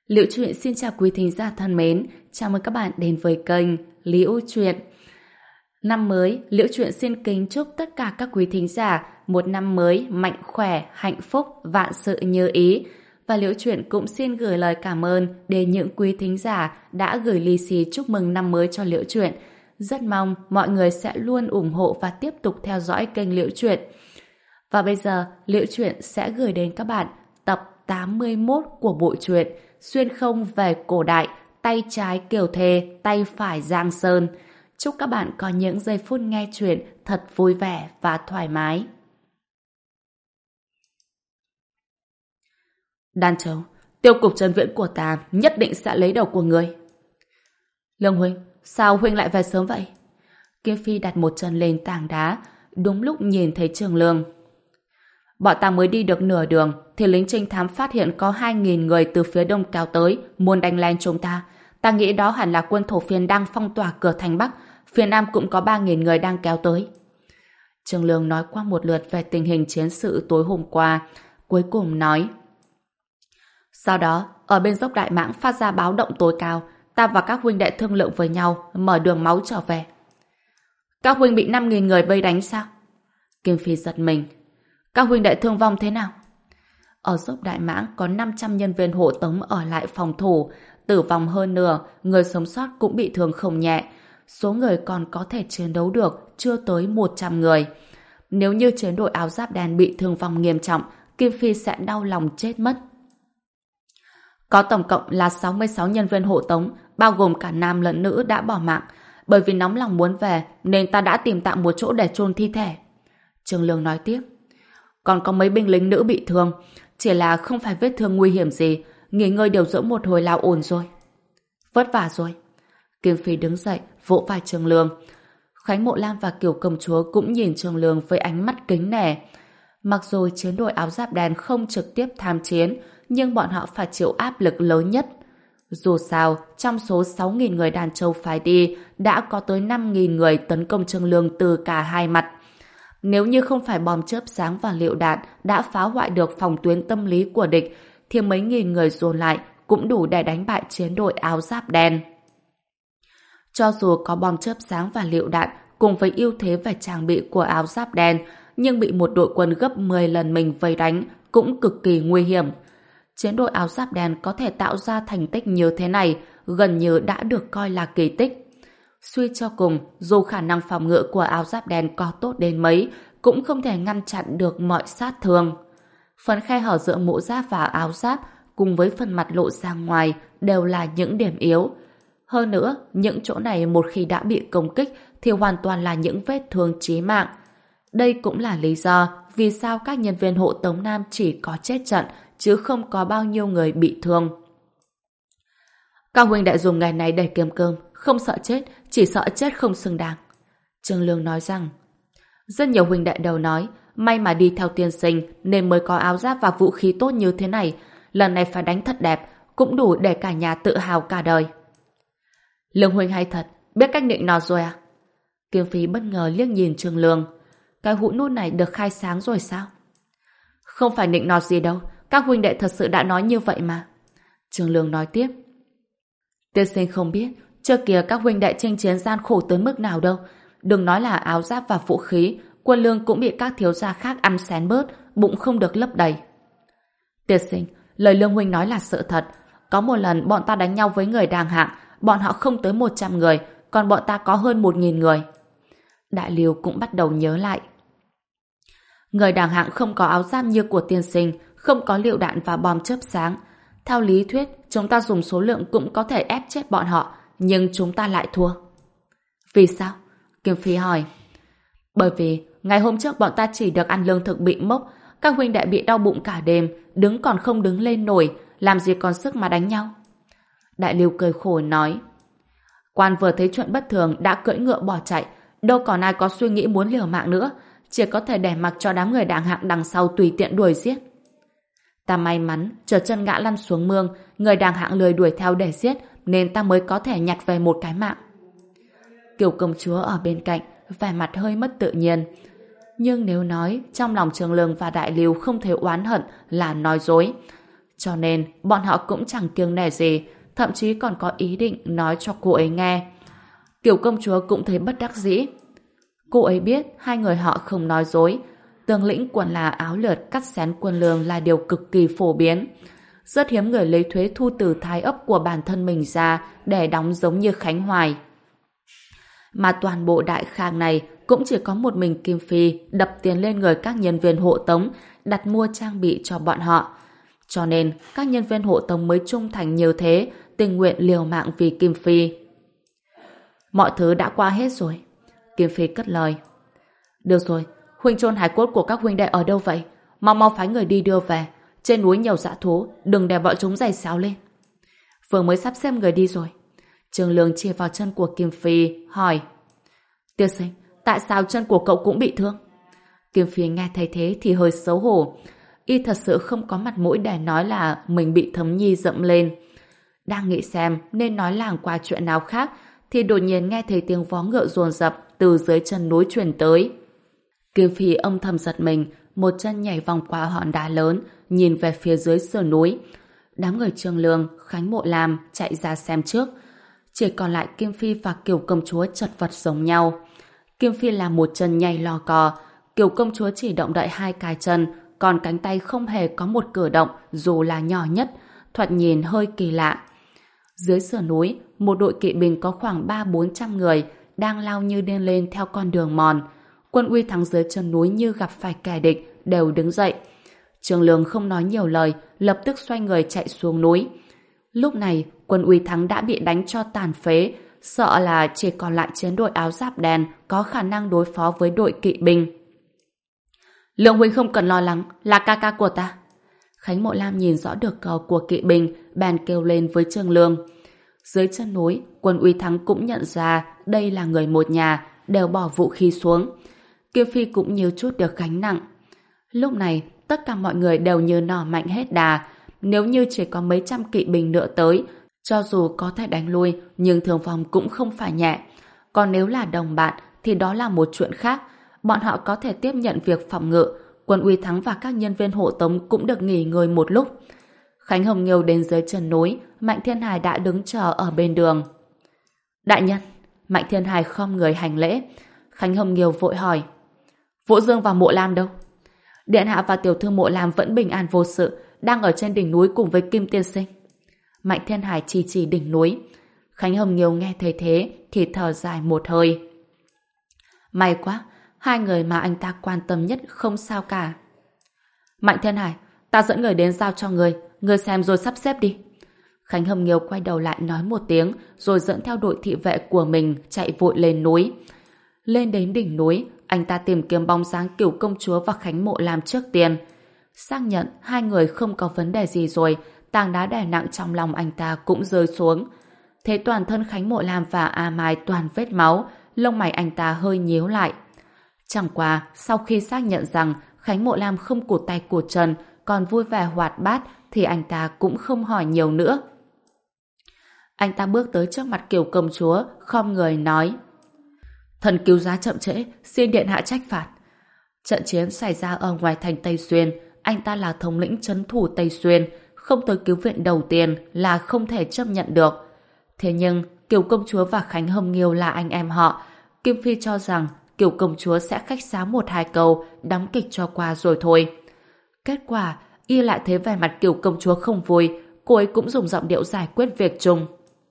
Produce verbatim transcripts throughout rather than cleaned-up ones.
Liễu Chuyện xin chào quý thính giả thân mến, chào mừng các bạn đến với kênh Liễu Chuyện. Năm mới, Liễu Chuyện xin kính chúc tất cả các quý thính giả một năm mới mạnh khỏe, hạnh phúc, vạn sự như ý. Và Liễu Chuyện cũng xin gửi lời cảm ơn đến những quý thính giả đã gửi lì xì chúc mừng năm mới cho Liễu Chuyện. Rất mong mọi người sẽ luôn ủng hộ và tiếp tục theo dõi kênh Liễu Chuyện. Và bây giờ, Liễu Chuyện sẽ gửi đến các bạn tập tám mươi mốt của bộ truyện Xuyên không về cổ đại, tay trái Kiều Thề, tay phải Giang Sơn. Chúc các bạn có những giây phút nghe chuyện thật vui vẻ và thoải mái. Đan Châu, tiêu cục Trần Viễn của ta nhất định sẽ lấy đầu của người. Lương huynh, sao huynh lại về sớm vậy? Kiếm Phi đặt một chân lên tảng đá, đúng lúc nhìn thấy Trường Lương. Bọn ta mới đi được nửa đường thì lính trinh thám phát hiện có hai nghìn người từ phía đông kéo tới muốn đánh lén chúng ta. Ta nghĩ đó hẳn là quân thổ phiên đang phong tỏa cửa thành Bắc. Phía Nam cũng có ba nghìn người đang kéo tới. Trường Lương nói qua một lượt về tình hình chiến sự tối hôm qua, cuối cùng nói: Sau đó, ở bên dốc Đại Mãng phát ra báo động tối cao. Ta và các huynh đệ thương lượng với nhau, mở đường máu trở về. Các huynh bị năm nghìn người vây đánh sao? Kim Phi giật mình. Các huynh đệ thương vong thế nào? Ở dốc Đại Mãng có năm trăm nhân viên hộ tống ở lại phòng thủ, tử vong hơn nửa, người sống sót cũng bị thương không nhẹ. Số người còn có thể chiến đấu được chưa tới một trăm người. Nếu như chiến đội áo giáp đen bị thương vong nghiêm trọng, Kim Phi sẽ đau lòng chết mất. Có tổng cộng là sáu mươi sáu nhân viên hộ tống, bao gồm cả nam lẫn nữ đã bỏ mạng. Bởi vì nóng lòng muốn về nên ta đã tìm tạm một chỗ để chôn thi thể. Trường Lương nói tiếp: Còn có mấy binh lính nữ bị thương, chỉ là không phải vết thương nguy hiểm gì, nghỉ ngơi điều dưỡng một hồi là ổn rồi. Vất vả rồi. Kim Phi đứng dậy, vỗ vai Trường Lương. Khánh Mộ Lam và Kiều Công Chúa cũng nhìn Trường Lương với ánh mắt kính nể. Mặc dù chiến đội áo giáp đen không trực tiếp tham chiến, nhưng bọn họ phải chịu áp lực lớn nhất. Dù sao, trong số sáu nghìn người Đàn Châu phái đi, đã có tới năm nghìn người tấn công Trường Lương từ cả hai mặt. Nếu như không phải bom chớp sáng và lựu đạn đã phá hoại được phòng tuyến tâm lý của địch, thì mấy nghìn người dồn lại cũng đủ để đánh bại chiến đội áo giáp đen. Cho dù có bom chớp sáng và lựu đạn cùng với ưu thế về trang bị của áo giáp đen, nhưng bị một đội quân gấp mười lần mình vây đánh cũng cực kỳ nguy hiểm. Chiến đội áo giáp đen có thể tạo ra thành tích như thế này gần như đã được coi là kỳ tích. Suy cho cùng, dù khả năng phòng ngự của áo giáp đen có tốt đến mấy, cũng không thể ngăn chặn được mọi sát thương. Phần khe hở giữa mũ giáp và áo giáp cùng với phần mặt lộ ra ngoài đều là những điểm yếu. Hơn nữa, những chỗ này một khi đã bị công kích thì hoàn toàn là những vết thương chí mạng. Đây cũng là lý do vì sao các nhân viên hộ tống nam chỉ có chết trận chứ không có bao nhiêu người bị thương. Các huynh đệ dùng ngày này để kiếm cơm, không sợ chết, chỉ sợ chết không xứng đáng. Trường Lương nói rằng, rất nhiều huynh đệ đều nói, may mà đi theo tiên sinh nên mới có áo giáp và vũ khí tốt như thế này. Lần này phải đánh thật đẹp, cũng đủ để cả nhà tự hào cả đời. Lương huynh hay thật, biết cách nịnh nọt rồi à? Kiếm Phi bất ngờ liếc nhìn Trường Lương. Cái hũ nút này được khai sáng rồi sao? Không phải nịnh nọt gì đâu, các huynh đệ thật sự đã nói như vậy mà. Trường Lương nói tiếp. Tiên sinh không biết, trước kia các huynh đệ chinh chiến gian khổ tới mức nào đâu. Đừng nói là áo giáp và vũ khí, quân lương cũng bị các thiếu gia khác ăn xén bớt, bụng không được lấp đầy. Tiên sinh, lời Lương huynh nói là sự thật. Có một lần bọn ta đánh nhau với người Đàng Hạng, bọn họ không tới một trăm người, còn bọn ta có hơn một nghìn người. Đại Liêu cũng bắt đầu nhớ lại. Người Đàng Hạng không có áo giáp như của tiên sinh, không có lựu đạn và bom chớp sáng. Theo lý thuyết, chúng ta dùng số lượng cũng có thể ép chết bọn họ, nhưng chúng ta lại thua. Vì sao? Kim Phi hỏi. Bởi vì ngày hôm trước bọn ta chỉ được ăn lương thực bị mốc, các huynh đệ bị đau bụng cả đêm, đứng còn không đứng lên nổi, làm gì còn sức mà đánh nhau. Đại Lưu cười khổ nói. Quan vừa thấy chuyện bất thường đã cưỡi ngựa bỏ chạy, đâu còn ai có suy nghĩ muốn liều mạng nữa, chỉ có thể để mặc cho đám người Đàng Hạng đằng sau tùy tiện đuổi giết. Ta may mắn trượt chân ngã lăn xuống mương, người Đàng Hạng lười đuổi theo để giết, nên ta mới có thể nhặt về một cái mạng. Kiều Công Chúa ở bên cạnh, vẻ mặt hơi mất tự nhiên. Nhưng nếu nói trong lòng Trường Lương và Đại Lưu không thể oán hận là nói dối. Cho nên bọn họ cũng chẳng kiêng nể gì, thậm chí còn có ý định nói cho cô ấy nghe. Kiều công chúa cũng thấy bất đắc dĩ. Cô ấy biết hai người họ không nói dối. Tướng lĩnh quần là áo lượt cắt xén quân lương là điều cực kỳ phổ biến. Rất hiếm người lấy thuế thu từ thái ấp của bản thân mình ra để đóng giống như Khánh Hoài. Mà toàn bộ đại khang này cũng chỉ có một mình Kim Phi đập tiền lên người các nhân viên hộ tống, đặt mua trang bị cho bọn họ. Cho nên các nhân viên hộ tống mới trung thành như thế, tình nguyện liều mạng vì Kim Phi. Mọi thứ đã qua hết rồi. Kim Phi cất lời. Được rồi, huynh chôn hài cốt của các huynh đệ ở đâu vậy? Mau mau phái người đi đưa về. Trên núi nhiều dã thú, đừng để bọn chúng giày xáo lên. Vừa mới sắp xếp người đi rồi. Trường Lương chỉ vào chân của Kim Phi, hỏi. Tiên sinh, tại sao chân của cậu cũng bị thương? Kim Phi nghe thấy thế thì hơi xấu hổ. Y thật sự không có mặt mũi để nói là mình bị Thấm Nhi dẫm lên. Đang nghĩ xem nên nói làng qua chuyện nào khác thì đột nhiên nghe thấy tiếng vó ngựa dồn dập từ dưới chân núi truyền tới. Kim Phi âm thầm giật mình, một chân nhảy vòng qua hòn đá lớn, nhìn về phía dưới sườn núi. Đám người Trương Lương, Khánh Mộ Lam chạy ra xem trước. Chỉ còn lại Kim Phi và Kiều công chúa chật vật giống nhau. Kim Phi làm một chân nhảy lò cò, Kiều công chúa chỉ động đậy hai cái chân, còn cánh tay không hề có một cử động dù là nhỏ nhất, thoạt nhìn hơi kỳ lạ. Dưới sườn núi, một đội kỵ binh có khoảng ba bốn trăm người đang lao như điên lên theo con đường mòn. Quân Uy Thắng dưới chân núi như gặp phải kẻ địch, đều đứng dậy. Trường Lương không nói nhiều lời, lập tức xoay người chạy xuống núi. Lúc này, quân Uy Thắng đã bị đánh cho tàn phế, sợ là chỉ còn lại chiến đội áo giáp đen có khả năng đối phó với đội kỵ binh. Lương huynh không cần lo lắng, là ca ca của ta. Khánh Mộ Lam nhìn rõ được cờ của kỵ binh, bèn kêu lên với Trương Lương. Dưới chân núi, quân Uy Thắng cũng nhận ra đây là người một nhà, đều bỏ vũ khí xuống. Kim Phi cũng như chút được gánh nặng. Lúc này, tất cả mọi người đều như nỏ mạnh hết đà. Nếu như chỉ có mấy trăm kỵ binh nữa tới, cho dù có thể đánh lui, nhưng thương vong cũng không phải nhẹ. Còn nếu là đồng bạn, thì đó là một chuyện khác. Bọn họ có thể tiếp nhận việc phòng ngự. Quân Uy Thắng và các nhân viên hộ tống cũng được nghỉ ngơi một lúc. Khánh Hồng Nghiêu đến dưới chân núi, Mạnh Thiên Hải đã đứng chờ ở bên đường. Đại nhân, Mạnh Thiên Hải khom người hành lễ. Khánh Hồng Nghiêu vội hỏi. Vũ Dương và Mộ Lam đâu? Điện hạ và tiểu thư Mộ Lam vẫn bình an vô sự, đang ở trên đỉnh núi cùng với Kim tiên sinh. Mạnh Thiên Hải chỉ chỉ đỉnh núi. Khánh Hồng Nghiêu nghe thấy thế thì thở dài một hơi. May quá, hai người mà anh ta quan tâm nhất không sao cả. Mạnh Thiên Hải, ta dẫn người đến giao cho người, người xem rồi sắp xếp đi. Khánh Hồng Nghiêu quay đầu lại nói một tiếng, rồi dẫn theo đội thị vệ của mình chạy vội lên núi. Lên đến đỉnh núi, anh ta tìm kiếm bóng dáng Cửu công chúa và Khánh Mộ Lam trước tiên. Xác nhận hai người không có vấn đề gì rồi, tảng đá đè nặng trong lòng anh ta cũng rơi xuống. Thế toàn thân Khánh Mộ Lam và A Mai toàn vết máu, lông mày anh ta hơi nhíu lại. Chẳng qua, sau khi xác nhận rằng Khánh Mộ Lam không cụt tay cụt chân, còn vui vẻ hoạt bát, thì anh ta cũng không hỏi nhiều nữa. Anh ta bước tới trước mặt Kiều công chúa, khom người nói. Thần cứu giá chậm trễ, xin điện hạ trách phạt. Trận chiến xảy ra ở ngoài thành Tây Xuyên, anh ta là thống lĩnh trấn thủ Tây Xuyên, không tới cứu viện đầu tiên là không thể chấp nhận được. Thế nhưng, Kiều công chúa và Khánh Hồng Nghiêu là anh em họ. Kim Phi cho rằng Kiều công chúa sẽ khách sáo một hai câu, đóng kịch cho qua rồi thôi. Kết quả, y lại thấy vẻ mặt Kiều công chúa không vui, cô ấy cũng dùng giọng điệu giải quyết việc chung.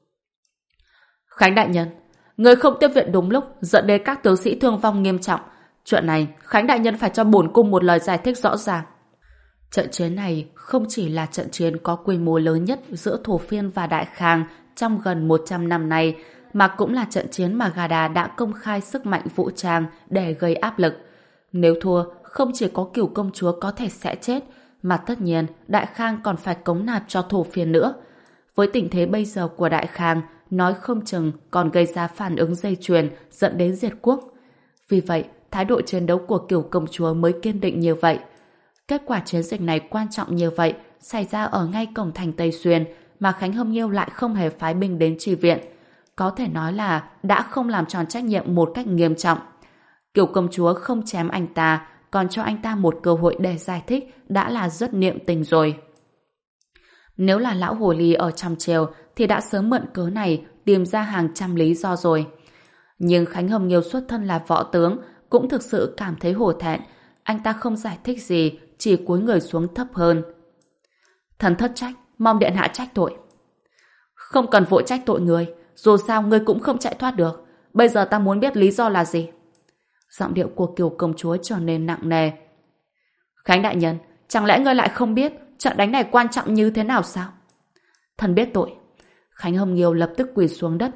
Khánh đại nhân, người không tiếp viện đúng lúc dẫn đến các tướng sĩ thương vong nghiêm trọng. Chuyện này, Khánh đại nhân phải cho bổn cung một lời giải thích rõ ràng. Trận chiến này không chỉ là trận chiến có quy mô lớn nhất giữa Thổ Phiên và Đại Khang trong gần một trăm năm nay, mà cũng là trận chiến mà Gà Đà đã công khai sức mạnh vũ trang để gây áp lực. Nếu thua, không chỉ có Cửu công chúa có thể sẽ chết, mà tất nhiên Đại Khang còn phải cống nạp cho Thổ Phiên nữa. Với tình thế bây giờ của Đại Khang, nói không chừng còn gây ra phản ứng dây chuyền dẫn đến diệt quốc. Vì vậy, thái độ chiến đấu của Cửu công chúa mới kiên định như vậy. Kết quả chiến dịch này quan trọng như vậy xảy ra ở ngay cổng thành Tây Xuyên, mà Khánh Hồng Nghiêu lại không hề phái binh đến chi viện. Có thể nói là đã không làm tròn trách nhiệm một cách nghiêm trọng. Cửu công chúa không chém anh ta, còn cho anh ta một cơ hội để giải thích đã là rất niệm tình rồi. Nếu là lão hồ ly ở trong triều thì đã sớm mượn cớ này tìm ra hàng trăm lý do rồi. Nhưng Khánh Hồng Nghiêu xuất thân là võ tướng, cũng thực sự cảm thấy hổ thẹn. Anh ta không giải thích gì, chỉ cúi người xuống thấp hơn. Thần thất trách, mong điện hạ trách tội. Không cần vội trách tội người, dù sao ngươi cũng không chạy thoát được. Bây giờ ta muốn biết lý do là gì. Giọng điệu của Kiều công chúa trở nên nặng nề. Khánh đại nhân, chẳng lẽ ngươi lại không biết trận đánh này quan trọng như thế nào sao? Thần biết tội. Khánh Hồng Nghiêu lập tức quỳ xuống đất.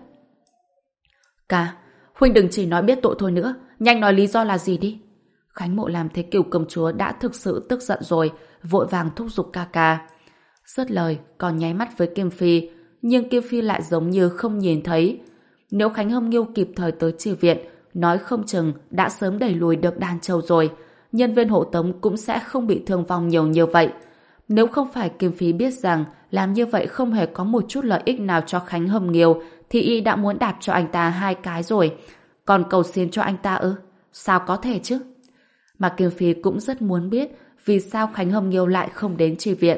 Ca, huynh đừng chỉ nói biết tội thôi nữa, nhanh nói lý do là gì đi. Khánh Mộ làm thấy Kiều công chúa đã thực sự tức giận rồi, vội vàng thúc giục ca ca. Dứt lời, còn nháy mắt với Kim Phi, nhưng Kim Phi lại giống như không nhìn thấy. Nếu Khánh Hồng Nghiêu kịp thời tới chi viện, nói không chừng đã sớm đẩy lùi được Đan Châu rồi, nhân viên hộ tống cũng sẽ không bị thương vong nhiều như vậy. Nếu không phải Kim Phi biết rằng làm như vậy không hề có một chút lợi ích nào cho Khánh Hồng Nghiêu, thì y đã muốn đạp cho anh ta hai cái rồi. Còn cầu xin cho anh ta ư? Sao có thể chứ? Mà Kim Phi cũng rất muốn biết vì sao Khánh Hồng Nghiêu lại không đến chi viện.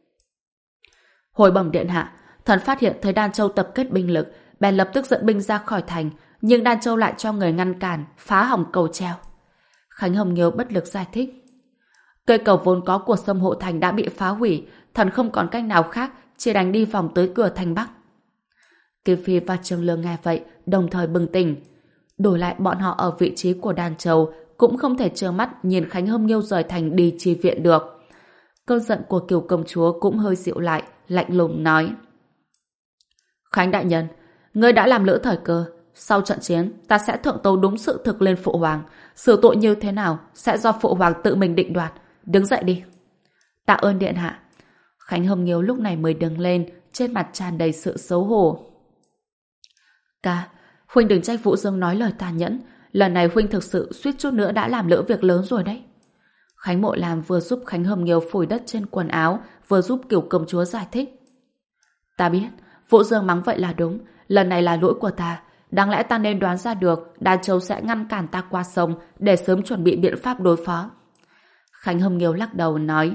Hồi bẩm điện hạ, thần phát hiện thấy Đan Châu tập kết binh lực, bèn lập tức dẫn binh ra khỏi thành, nhưng Đan Châu lại cho người ngăn cản, phá hỏng cầu treo. Khánh Hồng Nghiêu bất lực giải thích. Cây cầu vốn có của Sâm Hộ Thành đã bị phá hủy, thần không còn cách nào khác, chỉ đành đi vòng tới cửa thành Bắc. Kim Phi và Trương Lương nghe vậy, đồng thời bừng tỉnh. Đổi lại bọn họ ở vị trí của Đan Châu, cũng không thể trơ mắt nhìn Khánh Hồng Nghiêu rời thành đi chi viện được. Cơn giận của Kiều công chúa cũng hơi dịu lại, lạnh lùng nói. Khánh đại nhân, ngươi đã làm lỡ thời cơ. Sau trận chiến, ta sẽ thượng tấu đúng sự thực lên phụ hoàng. Xử tội như thế nào sẽ do phụ hoàng tự mình định đoạt. Đứng dậy đi. Tạ ơn điện hạ. Khánh Hồng Nghiêu lúc này mới đứng lên, trên mặt tràn đầy sự xấu hổ. Ca, huynh đừng trách Vũ Dương nói lời tàn nhẫn. Lần này huynh thực sự suýt chút nữa đã làm lỡ việc lớn rồi đấy. Khánh Mộ Làm vừa giúp Khánh Hồng Nghiêu phủi đất trên quần áo, vừa giúp Kiều công chúa giải thích. Ta biết, Vũ Dương mắng vậy là đúng. Lần này là lỗi của ta. Đáng lẽ ta nên đoán ra được Đan Châu sẽ ngăn cản ta qua sông để sớm chuẩn bị biện pháp đối phó. Khánh Hồng Nghiêu lắc đầu nói.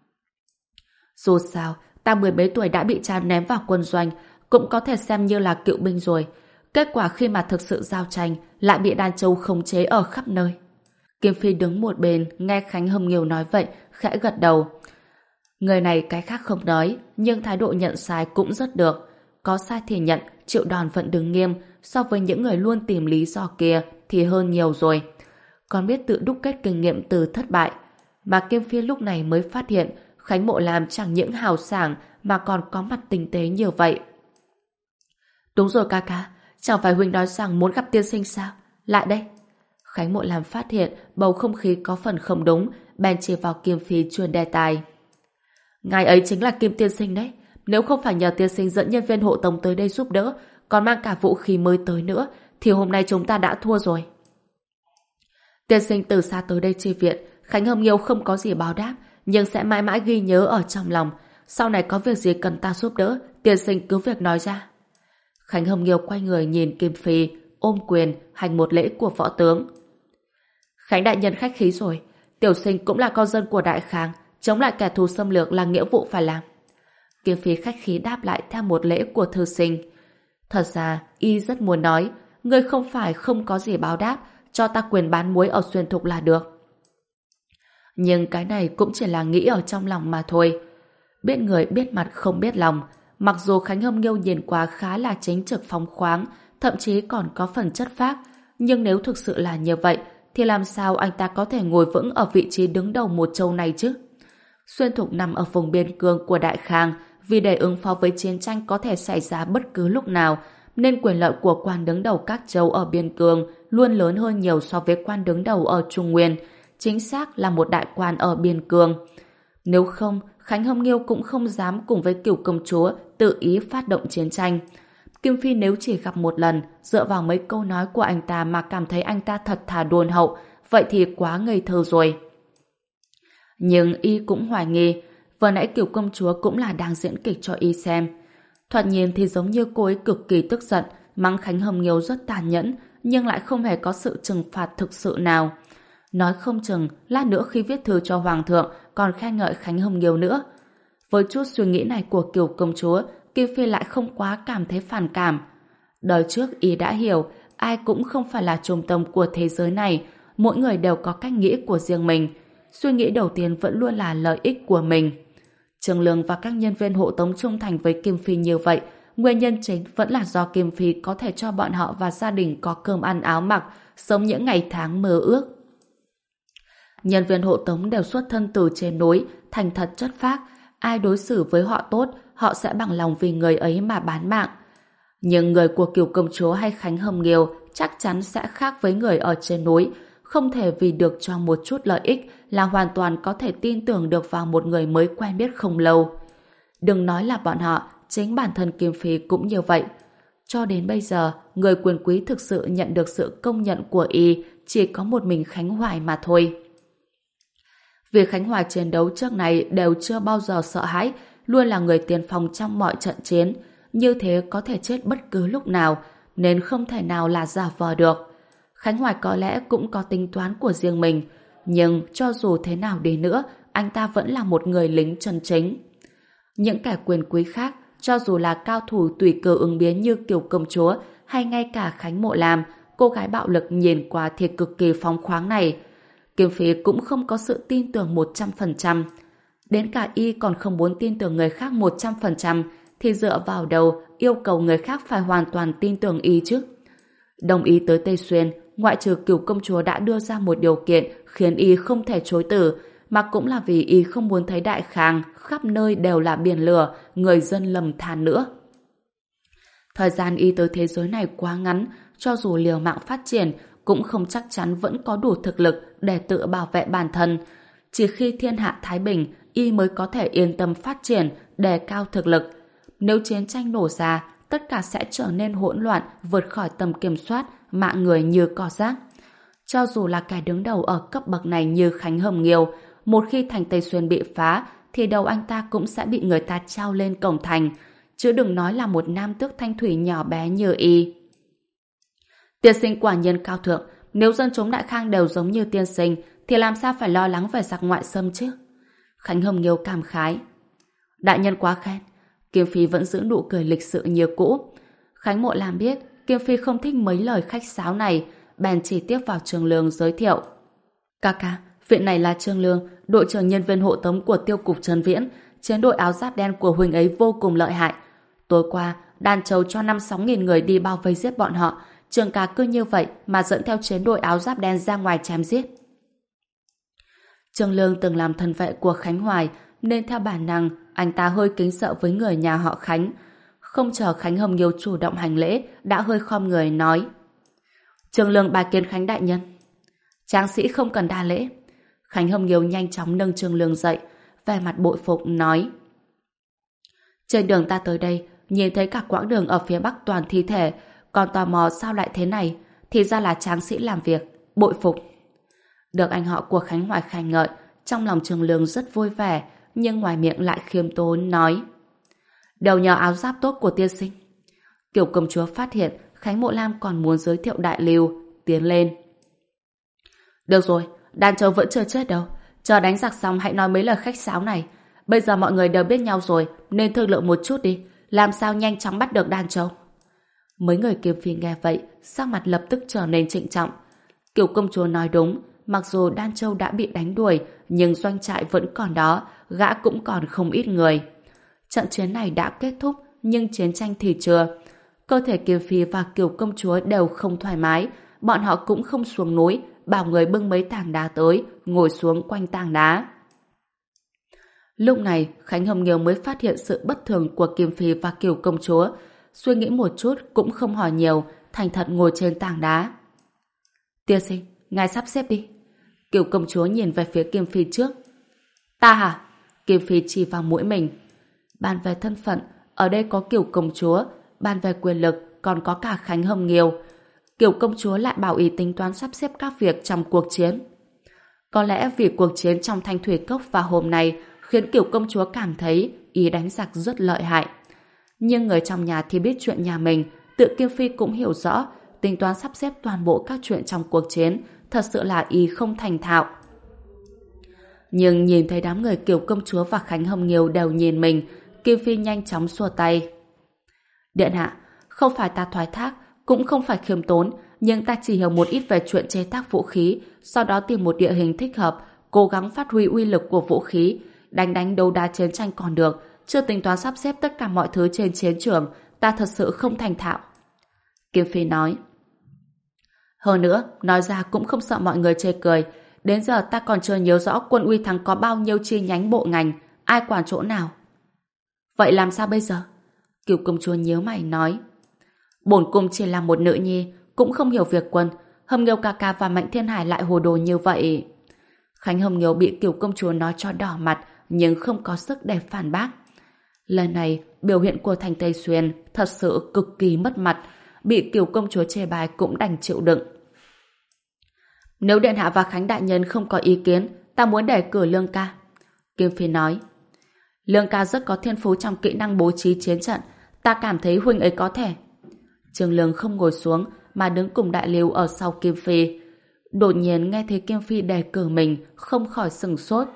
Dù sao, ta mười mấy tuổi đã bị cha ném vào quân doanh, cũng có thể xem như là cựu binh rồi. Kết quả khi mà thực sự giao tranh lại bị Đan Châu khống chế ở khắp nơi. Kim Phi đứng một bên nghe Khánh Hồng Nghiêu nói vậy, khẽ gật đầu. Người này cái khác không nói, nhưng thái độ nhận sai cũng rất được. Có sai thì nhận, chịu đòn vẫn đứng nghiêm, so với những người luôn tìm lý do kia thì hơn nhiều rồi. Còn biết tự đúc kết kinh nghiệm từ thất bại. Mà Kim Phi lúc này mới phát hiện Khánh Mộ Làm chẳng những hào sảng mà còn có mặt tinh tế như vậy. Đúng rồi ca ca, chẳng phải huynh nói rằng muốn gặp tiên sinh sao? Lại đây. Khánh Mộ Làm phát hiện bầu không khí có phần không đúng, bèn chỉ vào Kim Phi truyền đề tài. Ngài ấy chính là Kim tiên sinh đấy. Nếu không phải nhờ tiên sinh dẫn nhân viên hộ tống tới đây giúp đỡ, còn mang cả vũ khí mới tới nữa, thì hôm nay chúng ta đã thua rồi. Tiên sinh từ xa tới đây chi viện, Khánh Hồng Nghiêu không có gì báo đáp, nhưng sẽ mãi mãi ghi nhớ ở trong lòng. Sau này có việc gì cần ta giúp đỡ, tiên sinh cứ việc nói ra. Khánh Hồng Nghiêu quay người nhìn Kim Phi, ôm quyền, hành một lễ của võ tướng. Khánh đại nhân khách khí rồi, tiểu sinh cũng là con dân của Đại Khang, chống lại kẻ thù xâm lược là nghĩa vụ phải làm. Kim Phi khách khí đáp lại theo một lễ của thư sinh. Thật ra, y rất muốn nói, ngươi không phải không có gì báo đáp, cho ta quyền bán muối ở Xuyên Thục là được. Nhưng cái này cũng chỉ là nghĩ ở trong lòng mà thôi. Biết người biết mặt không biết lòng. Mặc dù Khánh Hồng Nghiêu nhìn qua khá là chính trực phóng khoáng, thậm chí còn có phần chất phác, nhưng nếu thực sự là như vậy, thì làm sao anh ta có thể ngồi vững ở vị trí đứng đầu một châu này chứ? Xuyên Thục nằm ở vùng biên cương của Đại Khang, vì để ứng phó với chiến tranh có thể xảy ra bất cứ lúc nào, nên quyền lợi của quan đứng đầu các châu ở biên cương luôn lớn hơn nhiều so với quan đứng đầu ở Trung Nguyên, chính xác là một đại quan ở biên cương. Nếu không, Khánh Hồng Nghiêu cũng không dám cùng với Cửu công chúa tự ý phát động chiến tranh. Kim Phi nếu chỉ gặp một lần, dựa vào mấy câu nói của anh ta mà cảm thấy anh ta thật thà đôn hậu, vậy thì quá ngây thơ rồi. Nhưng y cũng hoài nghi, vừa nãy Cửu công chúa cũng là đang diễn kịch cho y xem. Thoạt nhìn thì giống như cô ấy cực kỳ tức giận, mắng Khánh Hồng Nghiêu rất tàn nhẫn, nhưng lại không hề có sự trừng phạt thực sự nào. Nói không chừng, lát nữa khi viết thư cho Hoàng thượng còn khen ngợi Khánh Hồng Nghiêu nữa. Với chút suy nghĩ này của Kiều công chúa, Kim Phi lại không quá cảm thấy phản cảm. Đời trước y đã hiểu, ai cũng không phải là trung tâm của thế giới này, mỗi người đều có cách nghĩ của riêng mình. Suy nghĩ đầu tiên vẫn luôn là lợi ích của mình. Trường Lương và các nhân viên hộ tống trung thành với Kim Phi như vậy, nguyên nhân chính vẫn là do Kim Phi có thể cho bọn họ và gia đình có cơm ăn áo mặc, sống những ngày tháng mơ ước. Nhân viên hộ tống đều xuất thân từ trên núi, thành thật chất phác, ai đối xử với họ tốt, họ sẽ bằng lòng vì người ấy mà bán mạng. Nhưng người của Kiều công chúa hay Khánh Hồng Nghiêu chắc chắn sẽ khác với người ở trên núi, không thể vì được cho một chút lợi ích là hoàn toàn có thể tin tưởng được vào một người mới quen biết không lâu. Đừng nói là bọn họ, chính bản thân Kim Phi cũng như vậy. Cho đến bây giờ, người quyền quý thực sự nhận được sự công nhận của y chỉ có một mình Khánh Hoài mà thôi. Vì Khánh Hoài chiến đấu trước này đều chưa bao giờ sợ hãi, luôn là người tiên phong trong mọi trận chiến, như thế có thể chết bất cứ lúc nào, nên không thể nào là giả vờ được. Khánh Hoài có lẽ cũng có tính toán của riêng mình, nhưng cho dù thế nào đi nữa, anh ta vẫn là một người lính chân chính. Những kẻ quyền quý khác, cho dù là cao thủ tùy cơ ứng biến như Kiều công chúa hay ngay cả Khánh Mộ Lam, cô gái bạo lực nhìn qua thì cực kỳ phóng khoáng này, Kim Phi cũng không có sự tin tưởng một trăm phần trăm. Đến cả y còn không muốn tin tưởng người khác một trăm phần trăm thì dựa vào đâu yêu cầu người khác phải hoàn toàn tin tưởng y chứ? Đồng ý tới Tây Xuyên, ngoại trừ Kiều công chúa đã đưa ra một điều kiện khiến y không thể chối từ, mà cũng là vì y không muốn thấy Đại Khang khắp nơi đều là biển lửa, người dân lầm than nữa. Thời gian y tới thế giới này quá ngắn, cho dù liều mạng phát triển cũng không chắc chắn vẫn có đủ thực lực để tự bảo vệ bản thân. Chỉ khi thiên hạ thái bình, y mới có thể yên tâm phát triển, đề cao thực lực. Nếu chiến tranh nổ ra, tất cả sẽ trở nên hỗn loạn, vượt khỏi tầm kiểm soát, mạng người như cỏ rác. Cho dù là kẻ đứng đầu ở cấp bậc này như Khánh Hồng Nghiêu, một khi thành Tây Xuyên bị phá, thì đầu anh ta cũng sẽ bị người ta treo lên cổng thành, chứ đừng nói là một nam tước thanh thủy nhỏ bé như y. Tiên sinh quả nhiên cao thượng, nếu dân chúng Đại Khang đều giống như tiên sinh, thì làm sao phải lo lắng về giặc ngoại xâm chứ? Khánh Hồng Nghiêu cảm khái. Đại nhân quá khen. Kim Phi vẫn giữ nụ cười lịch sự như cũ. Khánh Mộ Lam biết Kim Phi không thích mấy lời khách sáo này, bèn chỉ tiếp vào Trương Lương giới thiệu. Ca ca, vị này là Trương Lương, đội trưởng nhân viên hộ tống của tiêu cục Trần Viễn, chiến đội áo giáp đen của huynh ấy vô cùng lợi hại. Tối qua, Đan Châu cho năm sáu nghìn người đi bao vây giết bọn họ, Trường ca cứ như vậy mà dẫn theo chiến đội áo giáp đen ra ngoài chém giết. Trương Lương từng làm thân vệ của Khánh Hoài, nên theo bản năng anh ta hơi kính sợ với người nhà họ Khánh. Không chờ Khánh Hồng Nghiêu chủ động hành lễ, đã hơi khom người nói: Trương Lương bài kiến Khánh đại nhân. Tráng sĩ không cần đa lễ. Khánh Hồng Nghiêu nhanh chóng nâng Trương Lương dậy, vẻ mặt bội phục nói: Trên đường ta tới đây, nhìn thấy cả quãng đường ở phía bắc toàn thi thể, còn tò mò sao lại thế này, thì ra là tráng sĩ làm việc, bội phục. Được anh họ của Khánh Hoài khen ngợi, trong lòng Trương Lương rất vui vẻ, nhưng ngoài miệng lại khiêm tốn nói: Đều nhờ áo giáp tốt của tiên sinh. Kiều công chúa phát hiện Khánh Mộ Lam còn muốn giới thiệu đại lưu, tiến lên. Được rồi, Đan Châu vẫn chưa chết đâu, chờ đánh giặc xong hãy nói mấy lời khách sáo này. Bây giờ mọi người đều biết nhau rồi, nên thương lượng một chút đi, làm sao nhanh chóng bắt được Đan Châu. Mấy người Kim Phi nghe vậy, sắc mặt lập tức trở nên trịnh trọng. Kiều công chúa nói đúng, mặc dù Đan Châu đã bị đánh đuổi, nhưng doanh trại vẫn còn đó, gã cũng còn không ít người. Trận chiến này đã kết thúc, nhưng chiến tranh thì chưa. Cơ thể Kim Phi và Kiều công chúa đều không thoải mái, bọn họ cũng không xuống núi, bảo người bưng mấy tảng đá tới, ngồi xuống quanh tảng đá. Lúc này, Khánh Hồng Nghiêu mới phát hiện sự bất thường của Kim Phi và Kiều công chúa. Suy nghĩ một chút cũng không hỏi nhiều, thành thật ngồi trên tảng đá. Tiên sinh, ngài sắp xếp đi. Kiều công chúa nhìn về phía Kim Phi trước. Ta hả? Kim Phi chỉ vào mũi mình. Bàn về thân phận, ở đây có Kiều công chúa, bàn về quyền lực còn có cả Khánh Hồng Nghiêu. Kiều công chúa lại bảo ý tính toán sắp xếp các việc trong cuộc chiến. Có lẽ vì cuộc chiến trong Thanh Thủy Cốc và hôm nay khiến Kiều công chúa cảm thấy ý đánh giặc rất lợi hại. Nhưng người trong nhà thì biết chuyện nhà mình, tự Kim Phi cũng hiểu rõ, tính toán sắp xếp toàn bộ các chuyện trong cuộc chiến thật sự là ý không thành thạo. Nhưng nhìn thấy đám người Kiều công chúa và Khánh Hồng Nghiêu đều nhìn mình, Kim Phi nhanh chóng xua tay. Điện hạ, không phải ta thoái thác, cũng không phải khiêm tốn, nhưng ta chỉ hiểu một ít về chuyện chế tác vũ khí, sau đó tìm một địa hình thích hợp, cố gắng phát huy uy lực của vũ khí, đánh đánh đấu đá chiến tranh còn được, chưa tính toán sắp xếp tất cả mọi thứ trên chiến trường, ta thật sự không thành thạo. Kim Phi nói. Hơn nữa, nói ra cũng không sợ mọi người chê cười, đến giờ ta còn chưa nhớ rõ quân uy thắng có bao nhiêu chi nhánh bộ ngành, ai quản chỗ nào. Vậy làm sao bây giờ? Kiều công chúa nhíu mày nói. Bổn cung chỉ là một nữ nhi, cũng không hiểu việc quân, Hâm Nghiêu ca ca và Mạnh Thiên Hải lại hồ đồ như vậy. Khánh Hồng Nghiêu bị Kiều công chúa nói cho đỏ mặt, nhưng không có sức để phản bác. Lần này, biểu hiện của Thành Tây Xuyên thật sự cực kỳ mất mặt, bị Kiều công chúa chê bai cũng đành chịu đựng. Nếu điện hạ và Khánh đại nhân không có ý kiến, ta muốn đề cử Lương ca. Kim Phi nói. Lương ca rất có thiên phú trong kỹ năng bố trí chiến trận, ta cảm thấy huynh ấy có thể. Trương Lương không ngồi xuống mà đứng cùng đại lưu ở sau Kim Phi. Đột nhiên nghe thấy Kim Phi đề cử mình, không khỏi sừng sốt.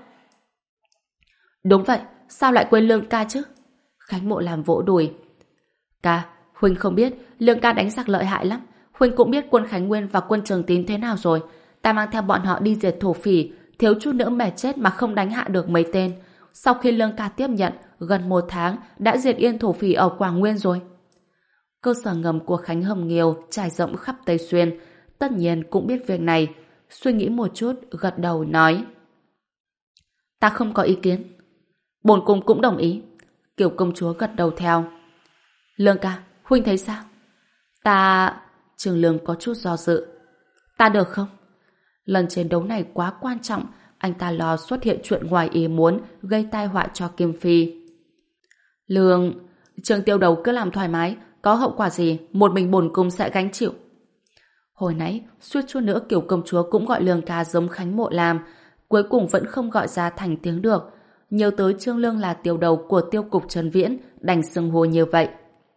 Đúng vậy, sao lại quên Lương ca chứ? Khánh Mộ làm vỗ đùi. Ca, huynh không biết, Lương ca đánh giặc lợi hại lắm. Huynh cũng biết quân Khánh Nguyên và quân Trường Tín thế nào rồi. Ta mang theo bọn họ đi diệt thổ phỉ, thiếu chút nữa mệt chết mà không đánh hạ được mấy tên. Sau khi Lương ca tiếp nhận, gần một tháng đã diệt yên thổ phỉ ở Quảng Nguyên rồi. Cơ sở ngầm của Khánh Hồng Nghiêu trải rộng khắp Tây Xuyên, tất nhiên cũng biết việc này. Suy nghĩ một chút, gật đầu nói. Ta không có ý kiến. Bổn cung cũng đồng ý. Kiều công chúa gật đầu theo. Lương ca, huynh thấy sao? Ta... Trường Lương có chút do dự. Ta được không? Lần chiến đấu này quá quan trọng, anh ta lo xuất hiện chuyện ngoài ý muốn, gây tai họa cho Kim Phi. Lương, Trường Tiêu Đầu cứ làm thoải mái, có hậu quả gì, một mình bổn cung sẽ gánh chịu. Hồi nãy, suýt chút nữa Kiều công chúa cũng gọi Lương ca giống Khánh Mộ làm, cuối cùng vẫn không gọi ra thành tiếng được. Nhớ tới Trương Lương là tiêu đầu của tiêu cục Trần Viễn, đành xưng hô như vậy.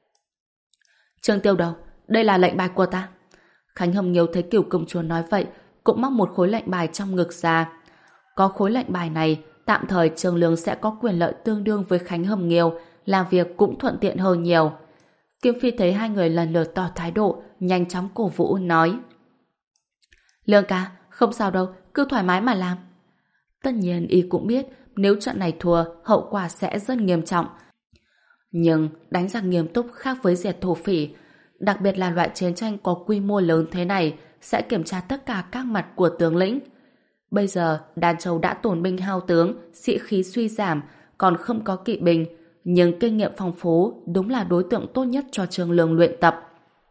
Trương Tiêu Đầu, đây là lệnh bài của ta. Khánh Hồng Nghiêu thấy Kiều công chúa nói vậy, cũng móc một khối lệnh bài trong ngực ra. Có khối lệnh bài này, tạm thời Trương Lương sẽ có quyền lợi tương đương với Khánh Hồng Nghiêu, làm việc cũng thuận tiện hơn nhiều. Kim Phi thấy hai người lần lượt tỏ thái độ, nhanh chóng cổ vũ nói. Lương ca, không sao đâu, cứ thoải mái mà làm. Tất nhiên y cũng biết, nếu trận này thua, hậu quả sẽ rất nghiêm trọng. Nhưng đánh giặc nghiêm túc khác với diệt thổ phỉ, đặc biệt là loại chiến tranh có quy mô lớn thế này, sẽ kiểm tra tất cả các mặt của tướng lĩnh. Bây giờ, Đan Châu đã tổn binh hao tướng, sĩ khí suy giảm, còn không có kỵ binh, nhưng kinh nghiệm phong phú đúng là đối tượng tốt nhất cho Trương Lương luyện tập.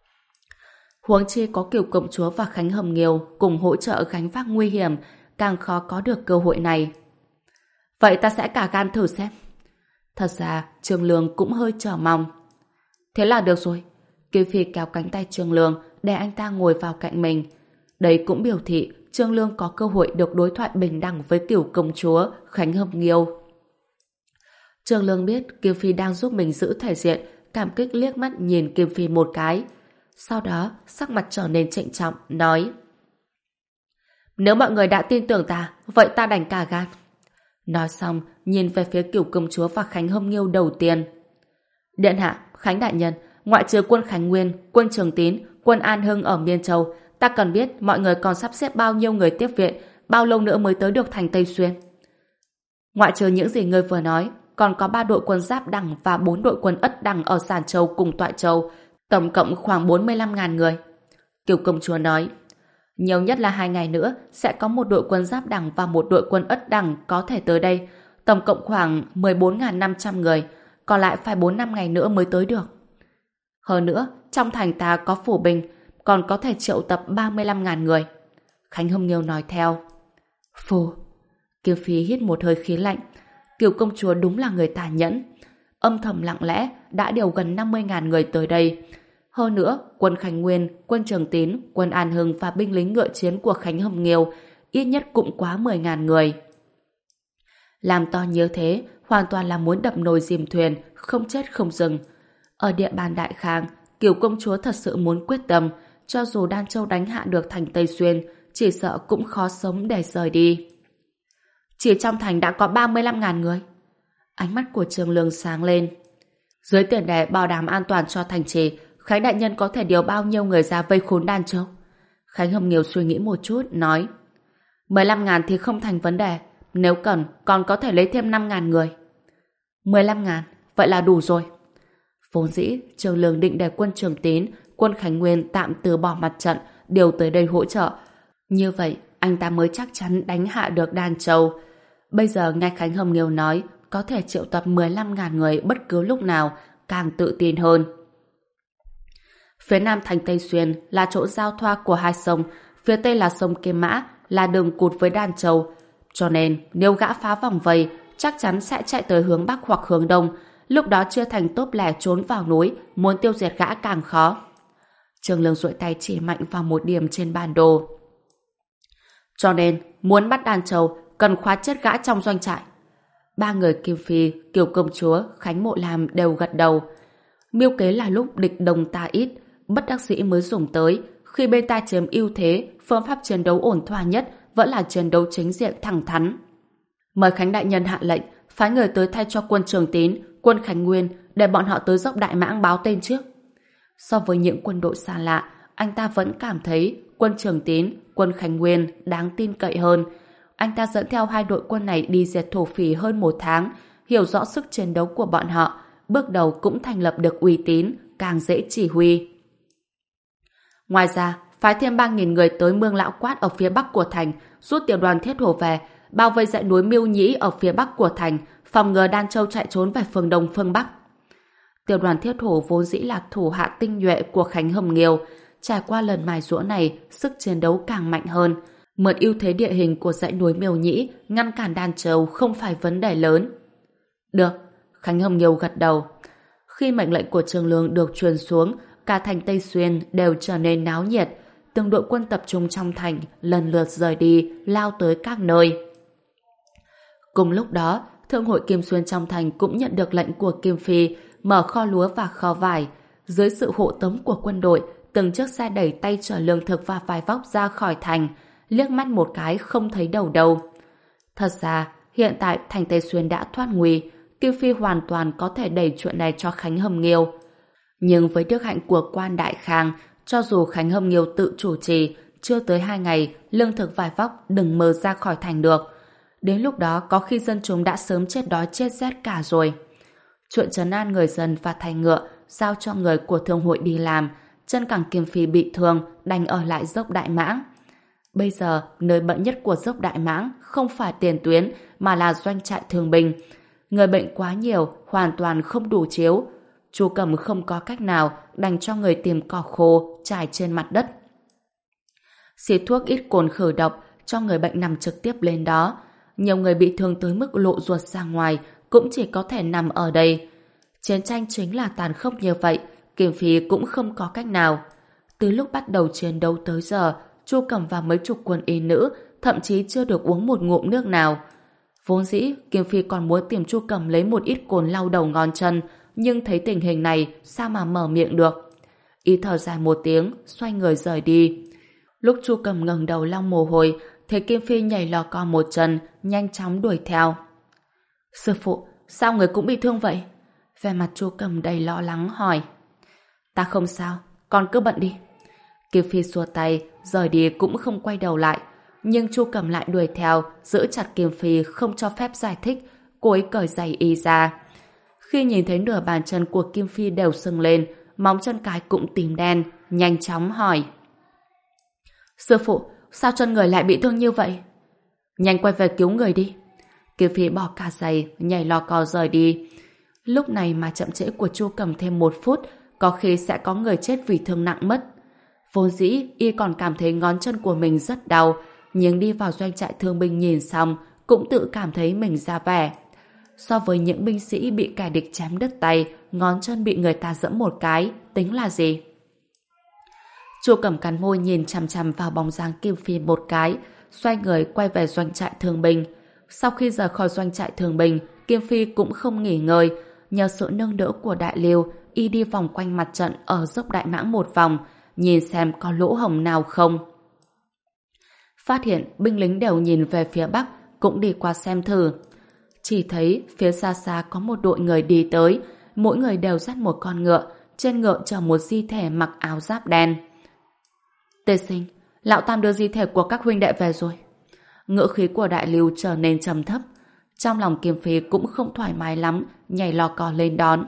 Huống chi có Kiều công chúa và Khánh Hồng Nghiêu cùng hỗ trợ gánh vác nguy hiểm, càng khó có được cơ hội này. Vậy ta sẽ cả gan thử xem. Thật ra, Trương Lương cũng hơi chờ mong. Thế là được rồi. Kim Phi kéo cánh tay Trương Lương để anh ta ngồi vào cạnh mình. Đấy cũng biểu thị Trương Lương có cơ hội được đối thoại bình đẳng với Kiều công chúa Khánh Hồng Nghiêu. Trương Lương biết Kim Phi đang giúp mình giữ thể diện, cảm kích liếc mắt nhìn Kim Phi một cái. Sau đó, sắc mặt trở nên trịnh trọng, nói: Nếu mọi người đã tin tưởng ta, vậy ta đành cả gan. Nói xong, nhìn về phía Kiều công chúa và Khánh Hồng Nghiêu đầu tiên. Điện hạ, Khánh đại nhân, ngoại trừ quân Khánh Nguyên, quân Trường Tín, quân An Hưng ở Miên Châu, ta cần biết mọi người còn sắp xếp bao nhiêu người tiếp viện, bao lâu nữa mới tới được thành Tây Xuyên. Ngoại trừ những gì ngươi vừa nói, còn có ba đội quân Giáp Đằng và bốn đội quân Ất Đằng ở Giản Châu cùng Toại Châu, tổng cộng khoảng bốn mươi lăm nghìn người. Kiều công chúa nói: Nhiều nhất là hai ngày nữa sẽ có một đội quân Giáp Đằng và một đội quân Ất Đằng có thể tới đây, tổng cộng khoảng mười bốn nghìn năm trăm người, còn lại phải bốn năm ngày nữa mới tới được. Hơn nữa, trong thành ta có phủ binh, còn có thể triệu tập ba mươi lăm nghìn người. Khánh Hồng Nghiêu nói theo. Phù. Kiều Phi hít một hơi khí lạnh. Kiều công chúa đúng là người tàn nhẫn. Âm thầm lặng lẽ đã điều gần năm mươi nghìn người tới đây. Hơn nữa, quân Khánh Nguyên, quân Trường Tín, quân An Hưng và binh lính ngựa chiến của Khánh Hồng Nghiêu ít nhất cũng quá mười nghìn người. Làm to như thế, hoàn toàn là muốn đập nồi dìm thuyền, không chết không dừng. Ở địa bàn Đại Khang, Kiều công chúa thật sự muốn quyết tâm, cho dù Đan Châu đánh hạ được thành Tây Xuyên, chỉ sợ cũng khó sống để rời đi. Chỉ trong thành đã có ba mươi lăm nghìn người. Ánh mắt của Trương Lương sáng lên. Dưới tiền đề bảo đảm an toàn cho thành trì, Khánh đại nhân có thể điều bao nhiêu người ra vây khốn Đan Châu? Khánh Hầm Nghiêu suy nghĩ một chút, nói: mười lăm ngàn thì không thành vấn đề, nếu cần còn có thể lấy thêm năm ngàn người. mười lăm ngàn, vậy là đủ rồi. Vốn dĩ, Trương Lương định để quân Trường Tín, quân Khánh Nguyên tạm từ bỏ mặt trận, điều tới đây hỗ trợ. Như vậy, anh ta mới chắc chắn đánh hạ được Đan Châu. Bây giờ nghe Khánh Hầm Nghiêu nói có thể triệu tập mười lăm ngàn người bất cứ lúc nào, càng tự tin hơn. Phía nam thành Tây Xuyên là chỗ giao thoa của hai sông, phía tây là sông Kim Mã, là đường cụt với Đan Châu. Cho nên, nếu gã phá vòng vây, chắc chắn sẽ chạy tới hướng bắc hoặc hướng đông. Lúc đó chưa thành tốp lẻ trốn vào núi, muốn tiêu diệt gã càng khó. Trương Lương duỗi tay chỉ mạnh vào một điểm trên bản đồ. Cho nên, muốn bắt Đan Châu, cần khóa chết gã trong doanh trại. Ba người Kim Phi, Kiều Công Chúa, Khánh Mộ Lam đều gật đầu. Mưu kế là lúc địch đồng ta ít, bất đắc dĩ mới dùng tới. Khi bên ta chiếm ưu thế, phương pháp chiến đấu ổn thỏa nhất vẫn là chiến đấu chính diện thẳng thắn. Mời Khánh đại nhân hạ lệnh, phái người tới thay cho quân Trường Tín, quân Khánh Nguyên, để bọn họ tới dốc Đại Mãng báo tên trước. So với những quân đội xa lạ, anh ta vẫn cảm thấy quân Trường Tín, quân Khánh Nguyên đáng tin cậy hơn. Anh ta dẫn theo hai đội quân này đi diệt thổ phỉ hơn một tháng, hiểu rõ sức chiến đấu của bọn họ, bước đầu cũng thành lập được uy tín, càng dễ chỉ huy. Ngoài ra, phái thêm ba nghìn người tới Mương Lão Quát ở phía bắc của thành, rút tiểu đoàn Thiết Hổ về, bao vây dãy núi Miêu Nhĩ ở phía bắc của thành, phòng ngừa Đan Châu chạy trốn về phương đông phương bắc. Tiểu đoàn Thiết Hổ vốn dĩ là thủ hạ tinh nhuệ của Khánh Hầm Nghiêu, trải qua lần mài giũa này, sức chiến đấu càng mạnh hơn. Mượn ưu thế địa hình của dãy núi Miêu Nhĩ, ngăn cản Đan Châu không phải vấn đề lớn. Được, Khánh Hầm Nghiêu gật đầu. Khi mệnh lệnh của Trương Lương được truyền xuống, cả thành Tây Xuyên đều trở nên náo nhiệt. Từng đội quân tập trung trong thành, lần lượt rời đi, lao tới các nơi. Cùng lúc đó, Thương hội Kim Xuyên trong thành cũng nhận được lệnh của Kim Phi mở kho lúa và kho vải. Dưới sự hộ tống của quân đội, từng chiếc xe đẩy tay chở lương thực và vải vóc ra khỏi thành, liếc mắt một cái không thấy đầu đâu. Thật ra, hiện tại thành Tây Xuyên đã thoát nguy, Kim Phi hoàn toàn có thể đẩy chuyện này cho Khánh Hầm Nghiêu. Nhưng với đức hạnh của quan Đại Khang, cho dù Khánh Hầm Nghiêu tự chủ trì, chưa tới hai ngày, lương thực vải vóc đừng mơ ra khỏi thành được. Đến lúc đó có khi dân chúng đã sớm chết đói chết rét cả rồi. Chuyện trấn an người dân và thành ngựa giao cho người của thương hội đi làm. Chân cẳng Kim Phi bị thương, đành ở lại dốc Đại Mãng. Bây giờ, nơi bận nhất của dốc Đại Mãng không phải tiền tuyến mà là doanh trại thương binh. Người bệnh quá nhiều, hoàn toàn không đủ chiếu. Chu Cầm không có cách nào, đành cho người tìm cỏ khô trải trên mặt đất. Xịt thuốc ít cồn khử độc cho người bệnh nằm trực tiếp lên đó. Nhiều người bị thương tới mức lộ ruột ra ngoài cũng chỉ có thể nằm ở đây. Chiến tranh chính là tàn khốc như vậy, Kim Phi cũng không có cách nào. Từ lúc bắt đầu chiến đấu tới giờ, Chu Cẩm và mấy chục quân y nữ thậm chí chưa được uống một ngụm nước nào. Vốn dĩ, Kim Phi còn muốn tìm Chu Cẩm lấy một ít cồn lau đầu ngón chân, nhưng thấy tình hình này sao mà mở miệng được. Y thở dài một tiếng, xoay người rời đi. Lúc Chu Cẩm ngẩng đầu lau mồ hôi, thấy Kim Phi nhảy lò co một chân, nhanh chóng đuổi theo. Sư phụ, sao người cũng bị thương vậy? Vẻ mặt Chu Cẩm đầy lo lắng hỏi. Ta không sao, con cứ bận đi. Kim Phi xua tay, rời đi cũng không quay đầu lại. Nhưng Chu Cẩm lại đuổi theo, giữ chặt Kim Phi không cho phép giải thích. Cô ấy cởi giày y ra. Khi nhìn thấy nửa bàn chân của Kim Phi đều sưng lên, móng chân cái cũng tím đen, nhanh chóng hỏi. Sư phụ, sao chân người lại bị thương như vậy? Nhanh quay về cứu người đi. Kim Phi bỏ cả giày, nhảy lò cò rời đi. Lúc này mà chậm trễ của Chu Cẩm thêm một phút, có khi sẽ có người chết vì thương nặng mất. Vốn dĩ, y còn cảm thấy ngón chân của mình rất đau, nhưng đi vào doanh trại thương binh nhìn xong, cũng tự cảm thấy mình ra vẻ. So với những binh sĩ bị kẻ địch chém đứt tay, ngón chân bị người ta giẫm một cái, tính là gì? Chu Cẩm cắn môi nhìn chằm chằm vào bóng dáng Kim Phi một cái, xoay người quay về doanh trại thương binh. Sau khi rời khỏi doanh trại thương binh, Kim Phi cũng không nghỉ ngơi, nhờ sự nâng đỡ của Đại Liêu, y đi vòng quanh mặt trận ở dốc Đại Mãng một vòng, nhìn xem có lỗ hổng nào không. Phát hiện binh lính đều nhìn về phía bắc, cũng đi qua xem thử. Chỉ thấy phía xa xa có một đội người đi tới, mỗi người đều dắt một con ngựa, trên ngựa chở một di thể mặc áo giáp đen. Tề Sinh, lão tam đưa di thể của các huynh đệ về rồi. Ngữ khí của Đại Lưu trở nên trầm thấp. Trong lòng Kiếm Phi cũng không thoải mái lắm, nhảy lò cò lên đón.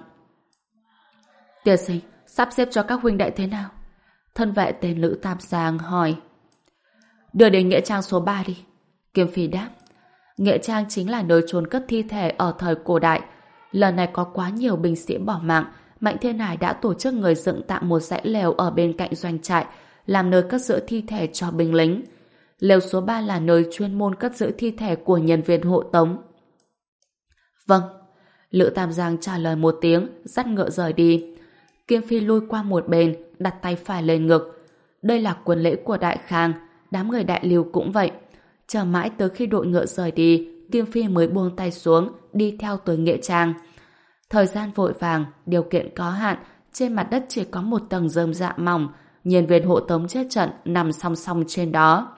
Tề Sinh, sắp xếp cho các huynh đệ thế nào? Thân vệ tên Lữ Tam Giang hỏi. Đưa đến nghĩa trang số ba đi. Kiếm Phi đáp. Nghĩa trang chính là nơi chôn cất thi thể ở thời cổ đại. Lần này có quá nhiều binh sĩ bỏ mạng, Mạnh Thiên Hải đã tổ chức người dựng tạm một dãy lều ở bên cạnh doanh trại, làm nơi cất giữ thi thể cho binh lính. Lều số ba là nơi chuyên môn cất giữ thi thể của nhân viên hộ tống. Vâng. Lữ Tam Giang trả lời một tiếng, dắt ngựa rời đi. Kiếm Phi lui qua một bên, đặt tay phải lên ngực. Đây là quân lễ của Đại Khang, đám người Đại Lưu cũng vậy. Chờ mãi tới khi đội ngựa rời đi, Kiếm Phi mới buông tay xuống, đi theo tới nghĩa trang. Thời gian vội vàng, điều kiện có hạn, trên mặt đất chỉ có một tầng rơm rạ mỏng, nhân viên hộ tống chết trận nằm song song trên đó.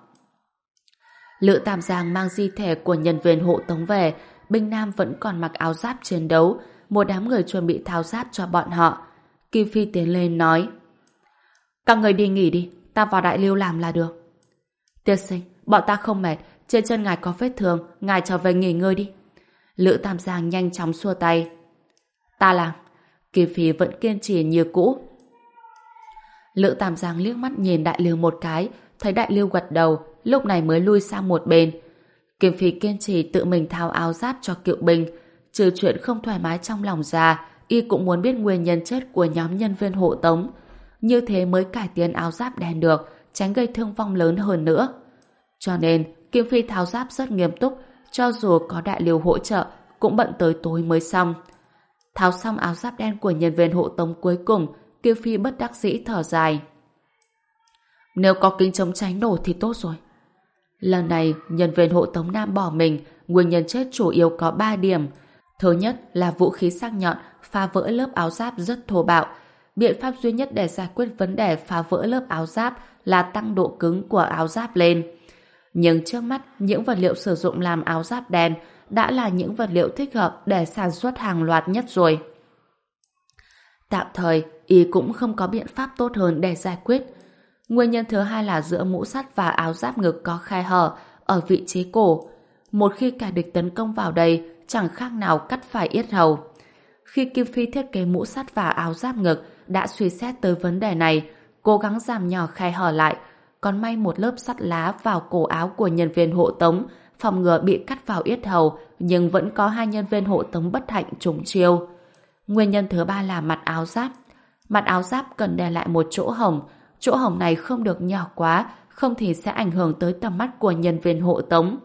Lữ Tam Giang mang di thể của nhân viên hộ tống về, binh nam vẫn còn mặc áo giáp chiến đấu, một đám người chuẩn bị tháo giáp cho bọn họ. Kim Phi tiến lên nói: các người đi nghỉ đi, ta vào Đại Lưu làm là được. Tiên sinh, bọn ta không mệt, trên chân ngài có vết thương, ngài trở về nghỉ ngơi đi. Lữ Tam Giang nhanh chóng xua tay. Ta làm. Kim Phi vẫn kiên trì như cũ. Lữ Tam Giang liếc mắt nhìn Đại Lưu một cái, thấy Đại Lưu gật đầu, lúc này mới lui sang một bên. Kim Phi kiên trì tự mình tháo áo giáp cho cựu binh, trừ chuyện không thoải mái trong lòng ra, y cũng muốn biết nguyên nhân chết của nhóm nhân viên hộ tống. Như thế mới cải tiến áo giáp đen được, tránh gây thương vong lớn hơn nữa. Cho nên, Kim Phi tháo giáp rất nghiêm túc, cho dù có Đại Lưu hỗ trợ, cũng bận tới tối mới xong. Tháo xong áo giáp đen của nhân viên hộ tống cuối cùng, Kim Phi bất đắc dĩ thở dài. Nếu có kính chống cháy nổ thì tốt rồi. Lần này, nhân viên hộ tống nam bỏ mình, nguyên nhân chết chủ yếu có ba điểm. Thứ nhất là vũ khí sắc nhọn phá vỡ lớp áo giáp rất thô bạo. Biện pháp duy nhất để giải quyết vấn đề phá vỡ lớp áo giáp là tăng độ cứng của áo giáp lên. Nhưng trước mắt, những vật liệu sử dụng làm áo giáp đen đã là những vật liệu thích hợp để sản xuất hàng loạt nhất rồi. Tạm thời, y cũng không có biện pháp tốt hơn để giải quyết. Nguyên nhân thứ hai là giữa mũ sắt và áo giáp ngực có khe hở ở vị trí cổ. Một khi kẻ địch tấn công vào đây, chẳng khác nào cắt phải yết hầu. Khi Kim Phi thiết kế mũ sắt và áo giáp ngực, đã suy xét tới vấn đề này, cố gắng giảm nhỏ khe hở lại, còn may một lớp sắt lá vào cổ áo của nhân viên hộ tống, phòng ngừa bị cắt vào yết hầu, nhưng vẫn có hai nhân viên hộ tống bất hạnh trúng chiêu. Nguyên nhân thứ ba là mặt áo giáp. Mặt áo giáp cần để lại một chỗ hổng, chỗ hổng này không được nhỏ quá, không thì sẽ ảnh hưởng tới tầm mắt của nhân viên hộ tống.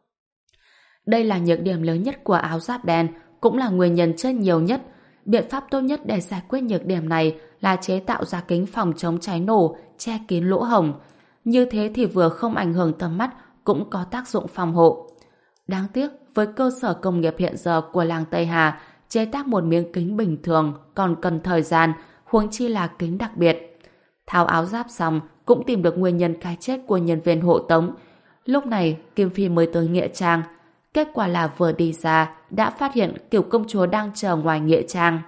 Đây là nhược điểm lớn nhất của áo giáp đen, cũng là nguyên nhân chết nhiều nhất. Biện pháp tốt nhất để giải quyết nhược điểm này là chế tạo ra kính phòng chống cháy nổ, che kín lỗ hổng. Như thế thì vừa không ảnh hưởng tầm mắt, cũng có tác dụng phòng hộ. Đáng tiếc, với cơ sở công nghiệp hiện giờ của làng Tây Hà, chế tác một miếng kính bình thường còn cần thời gian, huống chi là kính đặc biệt. Tháo áo giáp xong, cũng tìm được nguyên nhân cái chết của nhân viên hộ tống. Lúc này, Kim Phi mới tới nghĩa trang. Kết quả là vừa đi ra, đã phát hiện Kiều công chúa đang chờ ngoài nghĩa trang.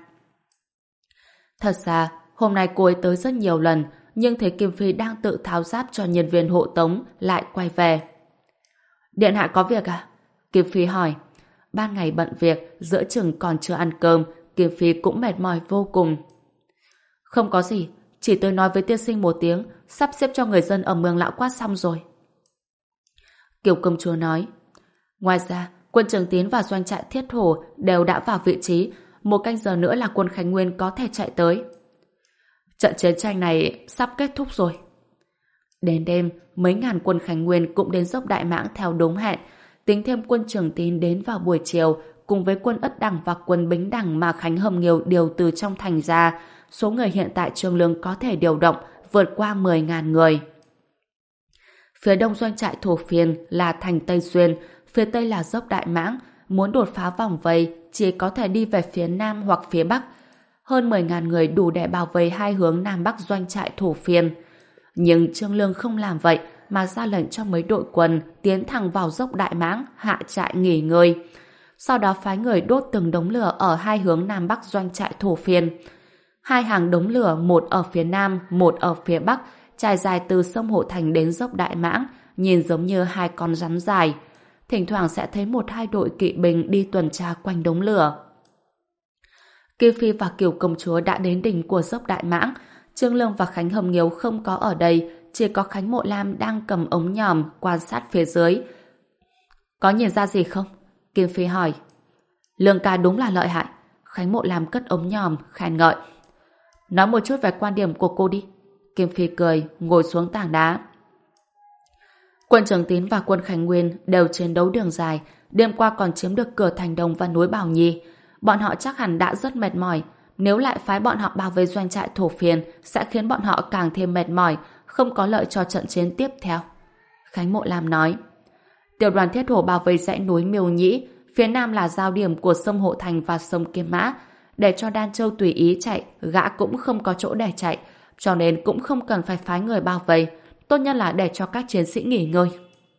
Thật ra, hôm nay cô ấy tới rất nhiều lần, nhưng thấy Kim Phi đang tự tháo giáp cho nhân viên hộ tống, lại quay về. Điện hạ có việc à? Kim Phi hỏi. Ban ngày bận việc, giữa chừng còn chưa ăn cơm, Kim Phi cũng mệt mỏi vô cùng. Không có gì, chỉ tôi nói với tiên sinh một tiếng, sắp xếp cho người dân ở Mường Lão Quát xong rồi. Kiều công chúa nói. Ngoài ra, quân Trường Tín và doanh trại Thiết Thổ đều đã vào vị trí, một canh giờ nữa là quân Khánh Nguyên có thể chạy tới. Trận chiến tranh này sắp kết thúc rồi. Đến đêm, mấy ngàn quân Khánh Nguyên cũng đến dốc Đại Mãng theo đúng hẹn, tính thêm quân Trường Tín đến vào buổi chiều, cùng với quân Ất Đằng và quân Bính Đằng mà Khánh Hầm Nghiêu điều từ trong thành ra, số người hiện tại Trương Lương có thể điều động vượt qua mười ngàn người. Phía đông doanh trại Thổ Phiên là thành Tây Xuyên, phía tây là dốc Đại Mãng, muốn đột phá vòng vây chỉ có thể đi về phía nam hoặc phía bắc. Hơn mười ngàn người đủ để bảo vệ hai hướng nam bắc doanh trại Thổ Phiên. Nhưng Trương Lương không làm vậy, mà ra lệnh cho mấy đội quân tiến thẳng vào dốc Đại Mãng hạ trại nghỉ ngơi. Sau đó phái người đốt từng đống lửa ở hai hướng Nam Bắc doanh trại Thổ Phiên. Hai hàng đống lửa, một ở phía Nam, một ở phía Bắc, trải dài từ sông Hộ Thành đến dốc Đại Mãng, nhìn giống như hai con rắn dài. Thỉnh thoảng sẽ thấy một hai đội kỵ binh đi tuần tra quanh đống lửa. Kiều Phi và Kiều công chúa đã đến đỉnh của dốc Đại Mãng. Trương Lương và Khánh Hồng Nghiếu không có ở đây, chỉ có Khánh Mộ Lam đang cầm ống nhòm quan sát phía dưới. Có nhìn ra gì không? Kiều Phi hỏi. Lương ca đúng là lợi hại. Khánh Mộ Lam cất ống nhòm, khen ngợi. Nói một chút về quan điểm của cô đi. Kiều Phi cười, ngồi xuống tảng đá. Quân Trường Tín và quân Khánh Nguyên đều chiến đấu đường dài, đêm qua còn chiếm được cửa Thành Đồng và núi Bảo Nhi. Bọn họ chắc hẳn đã rất mệt mỏi. Nếu lại phái bọn họ bao vây doanh trại Thổ Phiên sẽ khiến bọn họ càng thêm mệt mỏi, không có lợi cho trận chiến tiếp theo. Khánh Mộ Lam nói. Tiểu đoàn thiết hổ bao vây dãy núi Miêu Nhĩ, phía nam là giao điểm của sông Hộ Thành và sông Kim Mã. Để cho Đan Châu tùy ý chạy, gã cũng không có chỗ để chạy, cho nên cũng không cần phải phái người bao vây. Tốt nhất là để cho các chiến sĩ nghỉ ngơi.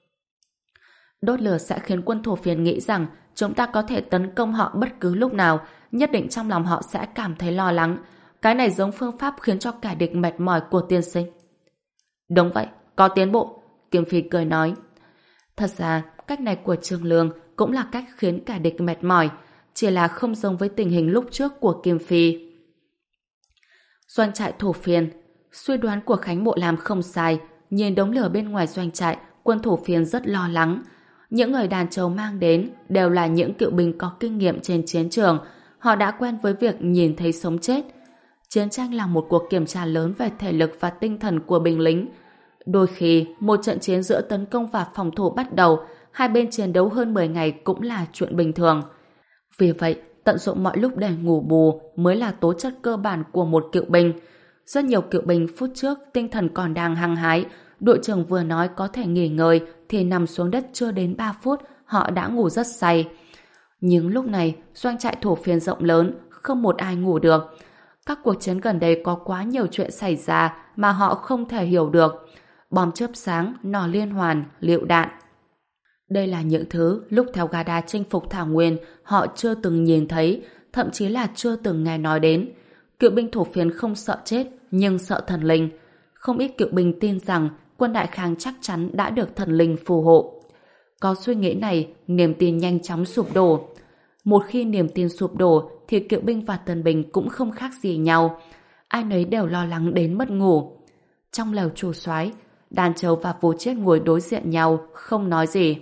Đốt lửa sẽ khiến quân Thổ Phiên nghĩ rằng chúng ta có thể tấn công họ bất cứ lúc nào, nhất định trong lòng họ sẽ cảm thấy lo lắng. Cái này giống phương pháp khiến cho kẻ địch mệt mỏi của tiên sinh. Đúng vậy, có tiến bộ. Kiếm Phi cười nói. Thật ra, cách này của Trương Lương cũng là cách khiến kẻ địch mệt mỏi, chỉ là không giống với tình hình lúc trước của Kim Phi. Doanh trại Thổ Phiên. Suy đoán của Khánh Mộ Lam không sai, nhìn đống lửa bên ngoài doanh trại, quân Thổ Phiên rất lo lắng. Những người Đàn Châu mang đến đều là những cựu binh có kinh nghiệm trên chiến trường, họ đã quen với việc nhìn thấy sống chết. Chiến tranh là một cuộc kiểm tra lớn về thể lực và tinh thần của binh lính. Đôi khi, một trận chiến giữa tấn công và phòng thủ bắt đầu, hai bên chiến đấu hơn mười ngày cũng là chuyện bình thường. Vì vậy, tận dụng mọi lúc để ngủ bù mới là tố chất cơ bản của một cựu binh. Rất nhiều cựu binh phút trước tinh thần còn đang hăng hái, đội trưởng vừa nói có thể nghỉ ngơi thì nằm xuống đất chưa đến ba phút họ đã ngủ rất say. Nhưng lúc này doanh trại Thổ Phiên rộng lớn, không một ai ngủ được. Các cuộc chiến gần đây có quá nhiều chuyện xảy ra mà họ không thể hiểu được. Bom chớp sáng, nỏ liên hoàn, lựu đạn. Đây là những thứ lúc theo Gada chinh phục Thảo Nguyên họ chưa từng nhìn thấy, thậm chí là chưa từng nghe nói đến. Cựu binh Thổ Phiên không sợ chết nhưng sợ thần linh. Không ít cựu binh tin rằng quân Đại Khang chắc chắn đã được thần linh phù hộ. Có suy nghĩ này, niềm tin nhanh chóng sụp đổ. Một khi niềm tin sụp đổ thì cựu binh và tân binh cũng không khác gì nhau. Ai nấy đều lo lắng đến mất ngủ. Trong lều chủ soái, Đàn Châu và Vô Chiết ngồi đối diện nhau, không nói gì.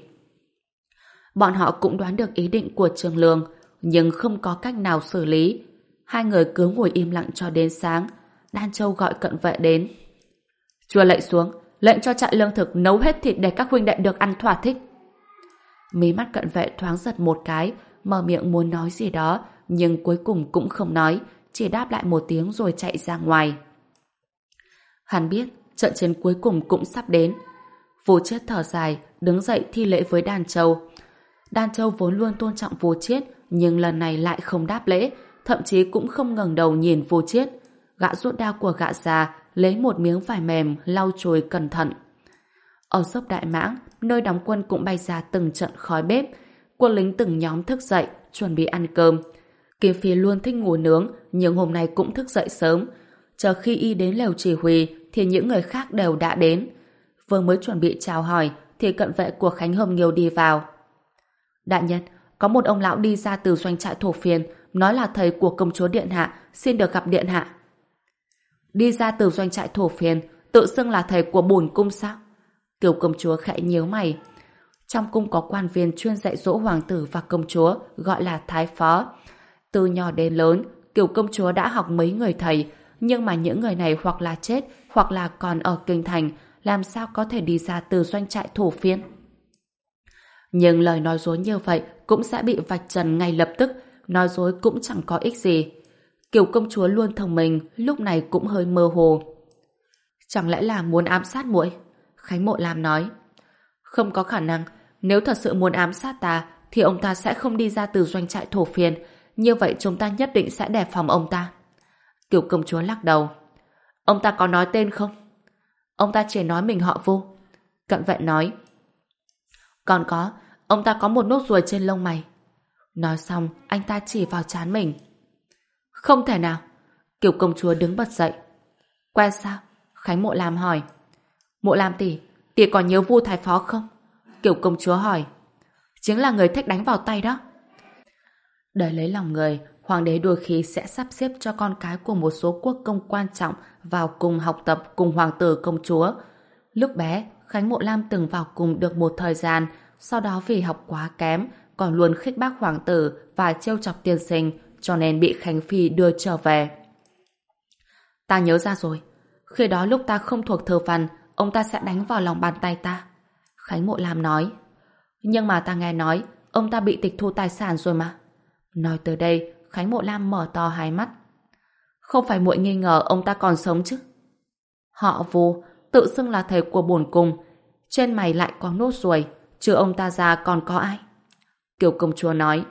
Bọn họ cũng đoán được ý định của Trương Lương, nhưng không có cách nào xử lý. Hai người cứ ngồi im lặng cho đến sáng. Đan Châu gọi cận vệ đến. Chua lệnh xuống, lệnh cho trại lương thực nấu hết thịt để các huynh đệ được ăn thỏa thích. Mí mắt cận vệ thoáng giật một cái, mở miệng muốn nói gì đó, nhưng cuối cùng cũng không nói, chỉ đáp lại một tiếng rồi chạy ra ngoài. Hắn biết trận chiến cuối cùng cũng sắp đến. Vô Chiết thở dài, đứng dậy thi lễ với Đan Châu. Đan Châu vốn luôn tôn trọng Vô Chiết, nhưng lần này lại không đáp lễ, thậm chí cũng không ngẩng đầu nhìn Vô Chiết. Gã rút đao của gã ra, lấy một miếng vải mềm lau chùi cẩn thận. Ở dốc Đại Mãng, nơi đóng quân cũng bay ra từng trận khói bếp. Quân lính từng nhóm thức dậy, chuẩn bị ăn cơm. Kim Phi luôn thích ngủ nướng, nhưng hôm nay cũng thức dậy sớm. Chờ khi y đến lều chỉ huy, thì những người khác đều đã đến. Vừa mới chuẩn bị chào hỏi, thì cận vệ của Khánh Hồng Nghiêu đi vào. Đại nhân, có một ông lão đi ra từ doanh trại Thổ Phiên, nói là thầy của công chúa Điện Hạ, xin được gặp Điện Hạ. Đi ra từ doanh trại Thổ Phiên, tự xưng là thầy của bổn cung sao? Kiều công chúa khẽ nhíu mày. Trong cung có quan viên chuyên dạy dỗ hoàng tử và công chúa, gọi là thái phó. Từ nhỏ đến lớn, Kiều công chúa đã học mấy người thầy, nhưng mà những người này hoặc là chết, hoặc là còn ở kinh thành, làm sao có thể đi ra từ doanh trại Thổ Phiên? Nhưng lời nói dối như vậy cũng sẽ bị vạch trần ngay lập tức, nói dối cũng chẳng có ích gì. Kiều công chúa luôn thông minh, lúc này cũng hơi mơ hồ. Chẳng lẽ là muốn ám sát muội? Khánh Mộ Lam nói. Không có khả năng, nếu thật sự muốn ám sát ta, thì ông ta sẽ không đi ra từ doanh trại Thổ Phiên, như vậy chúng ta nhất định sẽ đề phòng ông ta. Kiều công chúa lắc đầu. Ông ta có nói tên không? Ông ta chỉ nói mình họ Vô. Cận vệ nói. Còn có, ông ta có một nốt ruồi trên lông mày. Nói xong, anh ta chỉ vào trán mình. Không thể nào. Kiểu công chúa đứng bật dậy. Quen sao? Khánh Mộ Lam hỏi. Mộ Lam tỷ, tỷ còn nhớ Vu Thái Phó không? Kiểu công chúa hỏi. Chính là người thích đánh vào tay đó. Để lấy lòng người, hoàng đế đôi khi sẽ sắp xếp cho con cái của một số quốc công quan trọng vào cùng học tập cùng hoàng tử công chúa. Lúc bé, Khánh Mộ Lam từng vào cùng được một thời gian, sau đó vì học quá kém, còn luôn khích bác hoàng tử và trêu chọc tiên sinh, cho nên bị Khánh Phi đưa trở về. Ta nhớ ra rồi. Khi đó lúc ta không thuộc thơ văn, ông ta sẽ đánh vào lòng bàn tay ta. Khánh Mộ Lam nói. Nhưng mà ta nghe nói, ông ta bị tịch thu tài sản rồi mà. Nói tới đây, Khánh Mộ Lam mở to hai mắt. Không phải muội nghi ngờ ông ta còn sống chứ? Họ Vu, tự xưng là thầy của bổn cung, trên mày lại có nốt ruồi, trừ ông ta ra còn có ai? Kiều công chúa nói.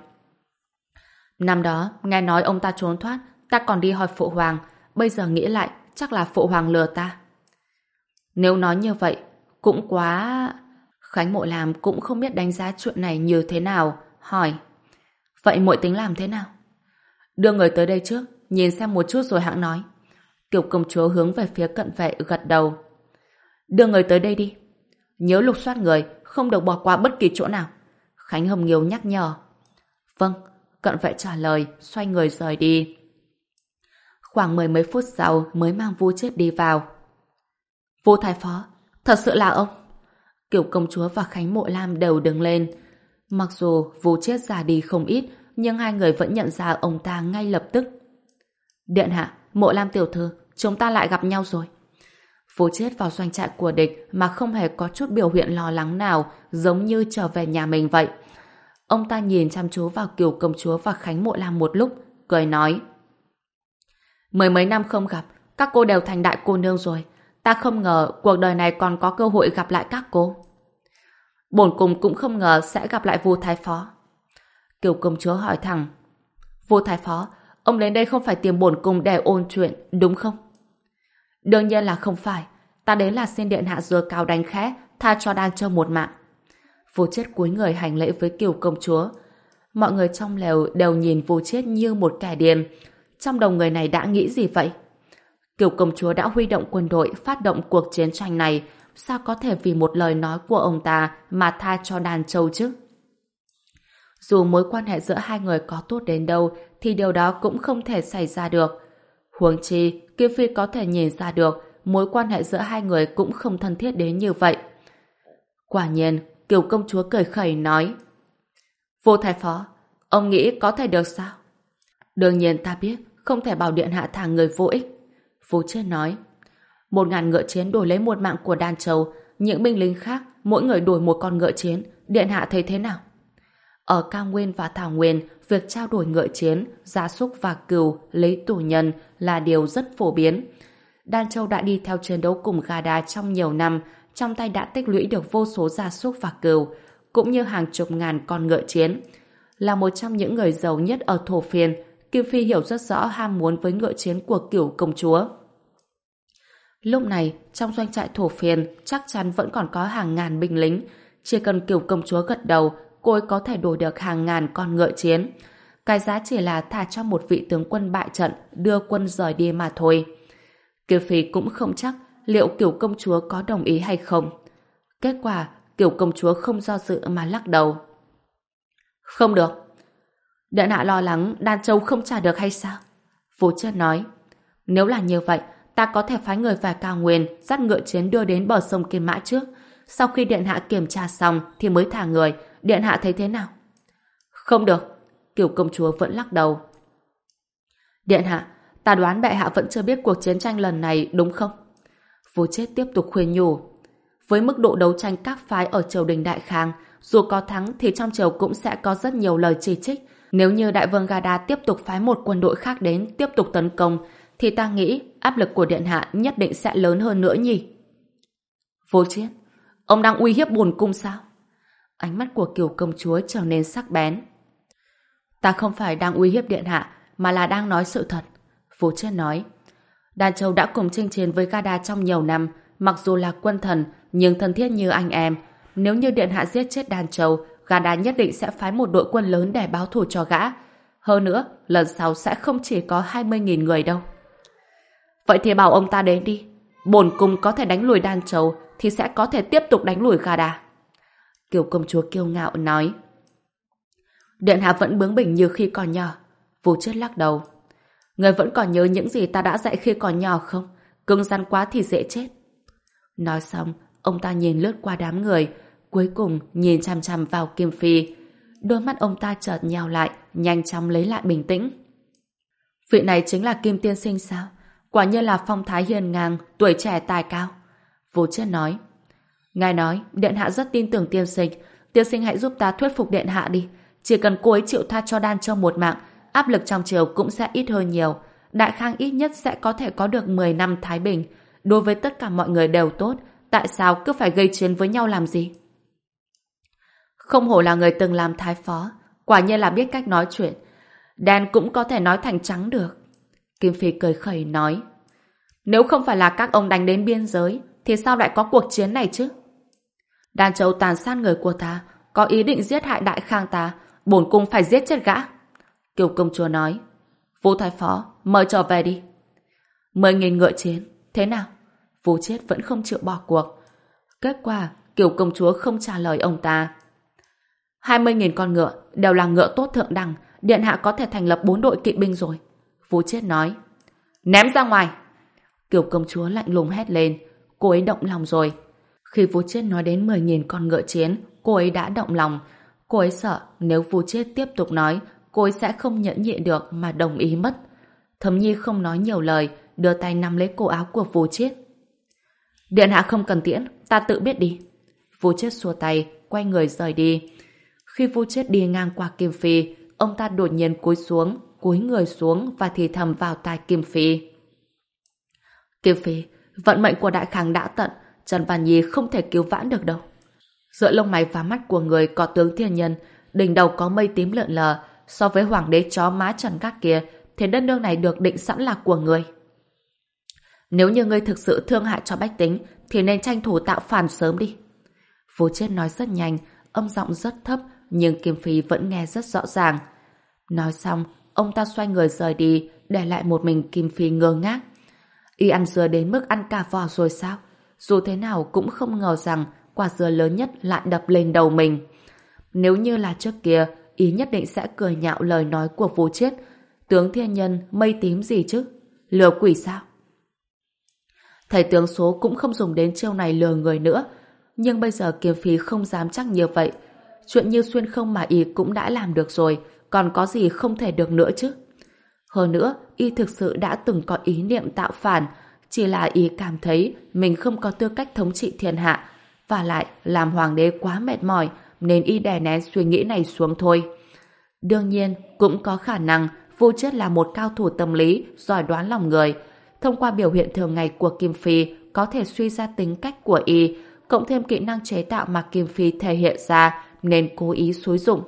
Năm đó, nghe nói ông ta trốn thoát, ta còn đi hỏi phụ hoàng, bây giờ nghĩ lại, chắc là phụ hoàng lừa ta. Nếu nói như vậy, cũng quá... Khánh Mộ Lam cũng không biết đánh giá chuyện này như thế nào, hỏi. Vậy muội tính làm thế nào? Đưa người tới đây trước, nhìn xem một chút rồi hãng nói. Kiều công chúa hướng về phía cận vệ gật đầu. Đưa người tới đây đi. Nhớ lục soát người, không được bỏ qua bất kỳ chỗ nào. Khánh Hồng Nghiêu nhắc nhở. Vâng, cận vệ trả lời, xoay người rời đi. Khoảng mười mấy phút sau mới mang Vu Chiết đi vào. Vu Thái Phó, thật sự là ông. Kiều công chúa và Khánh Mộ Lam đều đứng lên. Mặc dù Vu Chiết già đi không ít, nhưng hai người vẫn nhận ra ông ta ngay lập tức. Điện hạ, Mộ Lam tiểu thư, chúng ta lại gặp nhau rồi. Vu Chiết vào doanh trại của địch mà không hề có chút biểu hiện lo lắng nào, giống như trở về nhà mình vậy. Ông ta nhìn chăm chú vào Kiều công chúa và Khánh Mộ Lam một lúc, cười nói. Mười mấy năm không gặp, các cô đều thành đại cô nương rồi. Ta không ngờ cuộc đời này còn có cơ hội gặp lại các cô. Bổn cung cũng không ngờ sẽ gặp lại Vu Thái Phó. Kiều công chúa hỏi thẳng. Vu Thái Phó, ông đến đây không phải tìm bổn cung để ôn chuyện, đúng không? Đương nhiên là không phải. Ta đến là xin điện hạ dừa cao đánh khẽ, tha cho Đan Châu một mạng. Vu Chiết cúi người hành lễ với Kiều công chúa. Mọi người trong lều đều nhìn Vu Chiết như một kẻ điên. Trong đầu người này đã nghĩ gì vậy? Kiều công chúa đã huy động quân đội phát động cuộc chiến tranh này, sao có thể vì một lời nói của ông ta mà tha cho Đan Châu chứ? Dù mối quan hệ giữa hai người có tốt đến đâu thì điều đó cũng không thể xảy ra được. Huống chi, Kim Phi có thể nhìn ra được mối quan hệ giữa hai người cũng không thân thiết đến như vậy. Quả nhiên, Kiều công chúa cười khẩy nói. Vô Thái Phó, ông nghĩ có thể được sao? Đương nhiên ta biết, không thể bảo điện hạ thả người vô ích. Vu Chiết nói. Một ngàn ngựa chiến đổi lấy một mạng của Đan Châu, những binh lính khác, mỗi người đổi một con ngựa chiến, điện hạ thấy thế nào? Ở Cao Nguyên và Thảo Nguyên, việc trao đổi ngựa chiến, gia súc và cừu lấy tù nhân là điều rất phổ biến. Đan Châu đã đi theo chiến đấu cùng Gada trong nhiều năm, trong tay đã tích lũy được vô số gia súc và cừu, cũng như hàng chục ngàn con ngựa chiến. Là một trong những người giàu nhất ở Thổ Phiên, Kim Phi hiểu rất rõ ham muốn với ngựa chiến của Cửu công chúa. Lúc này, trong doanh trại Thổ Phiên chắc chắn vẫn còn có hàng ngàn binh lính. Chỉ cần Cửu công chúa gật đầu, cô ấy có thể đổi được hàng ngàn con ngựa chiến. Cái giá chỉ là thả cho một vị tướng quân bại trận đưa quân rời đi mà thôi. Kim Phi cũng không chắc liệu Cửu công chúa có đồng ý hay không. Kết quả, Cửu công chúa không do dự mà lắc đầu. Không được. Điện hạ lo lắng Đan Châu không trả được hay sao? Vu Chiết nói. Nếu là như vậy, ta có thể phái người về Cao Nguyên dắt ngựa chiến đưa đến bờ sông Kim Mã trước. Sau khi điện hạ kiểm tra xong thì mới thả người. Điện hạ thấy thế nào? Không được. Cửu công chúa vẫn lắc đầu. Điện hạ, ta đoán bệ hạ vẫn chưa biết cuộc chiến tranh lần này đúng không? Vu Chiết tiếp tục khuyên nhủ. Với mức độ đấu tranh các phái ở triều đình Đại Khang, dù có thắng thì trong triều cũng sẽ có rất nhiều lời chỉ trích. Nếu như Đại vương Gada tiếp tục phái một quân đội khác đến tiếp tục tấn công, thì ta nghĩ áp lực của điện hạ nhất định sẽ lớn hơn nữa nhỉ? Vu Chiết, ông đang uy hiếp bổn cung sao? Ánh mắt của Kiều công chúa trở nên sắc bén. Ta không phải đang uy hiếp điện hạ, mà là đang nói sự thật. Vu Chiết nói. Đan Châu đã cùng chinh chiến với Gada trong nhiều năm, mặc dù là quân thần, nhưng thân thiết như anh em. Nếu như điện hạ giết chết Đan Châu, gã đã nhất định sẽ phái một đội quân lớn để báo thù cho gã. Hơn nữa, lần sau sẽ không chỉ có hai mươi nghìn người đâu. Vậy thì bảo ông ta đến đi. Bổn cung có thể đánh lùi Đan Châu thì sẽ có thể tiếp tục đánh lùi Gà Đà. Kiều công chúa kiêu ngạo nói. Điện hạ vẫn bướng bỉnh như khi còn nhỏ. Vô Chết lắc đầu. Người vẫn còn nhớ những gì ta đã dạy khi còn nhỏ không? Cứng rắn quá thì dễ chết. Nói xong, ông ta nhìn lướt qua đám người, cuối cùng nhìn chằm chằm vào Kim Phi. Đôi mắt ông ta chợt nheo lại, nhanh chóng lấy lại bình tĩnh. Vị này chính là Kim tiên sinh sao? Quả nhiên là phong thái hiền ngang, tuổi trẻ tài cao. Vô Chết nói. Ngài nói, điện hạ rất tin tưởng tiên sinh. Tiên sinh hãy giúp ta thuyết phục điện hạ đi. Chỉ cần cô ấy chịu tha cho Đan Châu một mạng, áp lực trong triều cũng sẽ ít hơn nhiều. Đại Khang ít nhất sẽ có thể có được mười năm thái bình. Đối với tất cả mọi người đều tốt. Tại sao cứ phải gây chiến với nhau làm gì? Không hổ là người từng làm thái phó, quả nhiên là biết cách nói chuyện. Đen cũng có thể nói thành trắng được. Kim Phi cười khẩy nói. Nếu không phải là các ông đánh đến biên giới, thì sao lại có cuộc chiến này chứ? Đan Châu tàn sát người của ta, có ý định giết hại Đại Khang ta, bổn cung phải giết chết gã. Kiều công chúa nói. Vũ thái phó, mời trở về đi. Mười nghìn ngựa chiến, thế nào? Vũ Chết vẫn không chịu bỏ cuộc. Kết quả, Kiều công chúa không trả lời ông ta. Hai mươi nghìn con ngựa, đều là ngựa tốt thượng đẳng, điện hạ có thể thành lập bốn đội kỵ binh rồi. Vũ Chết nói. Ném ra ngoài! Kiều công chúa lạnh lùng hét lên. Cô ấy động lòng rồi. Khi Vũ Chết nói đến mười nghìn con ngựa chiến, cô ấy đã động lòng. Cô ấy sợ nếu Vũ Chết tiếp tục nói, cô ấy sẽ không nhẫn nhịn được mà đồng ý mất. Thẩm Nhi không nói nhiều lời, đưa tay nắm lấy cổ áo của Vũ Chết. Điện hạ không cần tiễn, ta tự biết đi. Vũ Chết xua tay, quay người rời đi. Khi Vũ Chết đi ngang qua Kim Phi, ông ta đột nhiên cúi xuống, cúi người xuống và thì thầm vào tai Kim Phi. Kim Phi, vận mệnh của Đại Khang đã tận, Trần Văn Nhi không thể cứu vãn được đâu. Giữa lông mày và mắt của người có tướng thiên nhân, đỉnh đầu có mây tím lượn lờ, so với hoàng đế chó má Trần Các kia, thì đất nước này được định sẵn là của người. Nếu như ngươi thực sự thương hại cho bách tính, thì nên tranh thủ tạo phản sớm đi. Vô Chết nói rất nhanh, âm giọng rất thấp, nhưng Kim Phi vẫn nghe rất rõ ràng. Nói xong, ông ta xoay người rời đi, để lại một mình Kim Phi ngơ ngác. Y ăn dừa đến mức ăn cả vỏ rồi sao? Dù thế nào cũng không ngờ rằng quả dừa lớn nhất lại đập lên đầu mình. Nếu như là trước kia, Y nhất định sẽ cười nhạo lời nói của Vô Chết. Tướng thiên nhân, mây tím gì chứ? Lừa quỷ sao? Thầy tướng số cũng không dùng đến chiêu này lừa người nữa. Nhưng bây giờ Kim Phi không dám chắc như vậy. Chuyện như xuyên không mà Y cũng đã làm được rồi, còn có gì không thể được nữa chứ? Hơn nữa, Y thực sự đã từng có ý niệm tạo phản, chỉ là Y cảm thấy mình không có tư cách thống trị thiên hạ, và lại làm hoàng đế quá mệt mỏi, nên Y đè nén suy nghĩ này xuống thôi. Đương nhiên, cũng có khả năng Vô Chết là một cao thủ tâm lý, giỏi đoán lòng người. Thông qua biểu hiện thường ngày của Kim Phi, có thể suy ra tính cách của Y, cộng thêm kỹ năng chế tạo mà Kim Phi thể hiện ra, nên cố ý xúi dụng.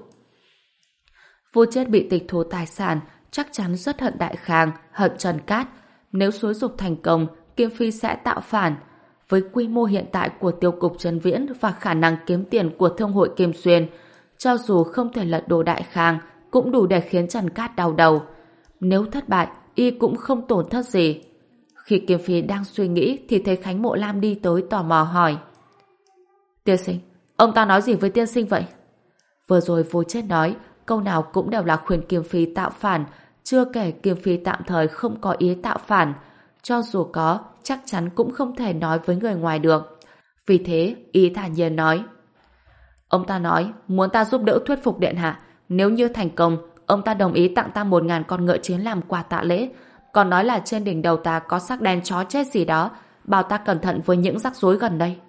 Vô Chết bị tịch thu tài sản, chắc chắn rất hận Đại Khang, hận Trần Cát. Nếu xúi dục thành công, Kim Phi sẽ tạo phản. Với quy mô hiện tại của tiêu cục Trấn Viễn và khả năng kiếm tiền của Thương hội Kim Xuyên, cho dù không thể lật đổ Đại Khang, cũng đủ để khiến Trần Cát đau đầu. Nếu thất bại, Y cũng không tổn thất gì. Khi Kim Phi đang suy nghĩ thì thấy Khánh Mộ Lam đi tới tò mò hỏi. Tiên sinh, ông ta nói gì với tiên sinh vậy? Vừa rồi Vô Chết nói, câu nào cũng đều là khuyên Kim Phi tạo phản, chưa kể Kim Phi tạm thời không có ý tạo phản. Cho dù có, chắc chắn cũng không thể nói với người ngoài được. Vì thế, Y thản nhiên nói. Ông ta nói, muốn ta giúp đỡ thuyết phục điện hạ. Nếu như thành công, ông ta đồng ý tặng ta một ngàn con ngựa chiến làm quà tạ lễ. Còn nói là trên đỉnh đầu ta có xác đen chó chết gì đó, bảo ta cẩn thận với những rắc rối gần đây.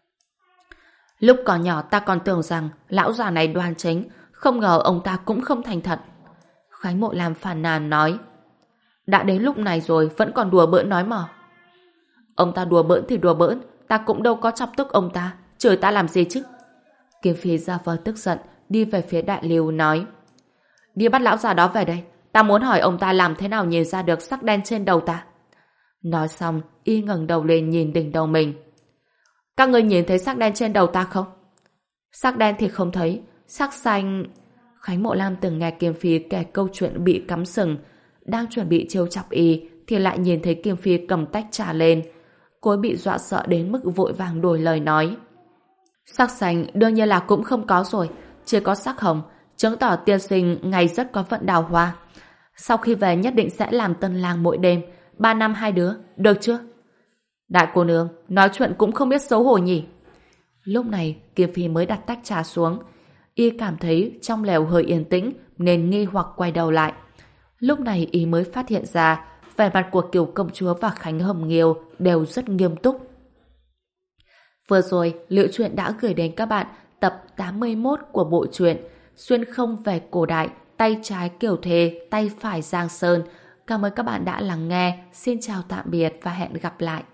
Lúc còn nhỏ ta còn tưởng rằng lão già này đoan chính, không ngờ ông ta cũng không thành thật. Khánh Mộ Lam phàn nàn nói. Đã đến lúc này rồi vẫn còn đùa bỡn nói mỏ. Ông ta đùa bỡn thì đùa bỡn, ta cũng đâu có chọc tức ông ta, chửi ta làm gì chứ? Kim Phi ra vờ tức giận, đi về phía Đại Lưu nói. Đi bắt lão già đó về đây, ta muốn hỏi ông ta làm thế nào nhìn ra được sắc đen trên đầu ta. Nói xong, Y ngẩng đầu lên nhìn đỉnh đầu mình. Các ngươi nhìn thấy sắc đen trên đầu ta không? Sắc đen thì không thấy, sắc xanh... Khánh Mộ Lam từng nghe Kiêm Phi kể câu chuyện bị cắm sừng, đang chuẩn bị trêu chọc y thì lại nhìn thấy Kiêm Phi cầm tách trà lên. Cô ấy bị dọa sợ đến mức vội vàng đổi lời nói. Sắc xanh đương nhiên là cũng không có rồi, chỉ có sắc hồng, chứng tỏ tiên sinh ngày rất có vận đào hoa. Sau khi về nhất định sẽ làm tân lang mỗi đêm, ba năm hai đứa, được chưa? Đại cô nương, nói chuyện cũng không biết xấu hổ nhỉ. Lúc này, Kiêm Phi mới đặt tách trà xuống. Y cảm thấy trong lều hơi yên tĩnh nên nghi hoặc quay đầu lại. Lúc này y mới phát hiện ra vẻ mặt của Kiều công chúa và Khánh Hồng Nghiêu đều rất nghiêm túc. Vừa rồi, Liễu Chuyện đã gửi đến các bạn tập tám mươi mốt của bộ truyện Xuyên không về cổ đại, tay trái Kiều Thề, tay phải Giang Sơn. Cảm ơn các bạn đã lắng nghe. Xin chào tạm biệt và hẹn gặp lại.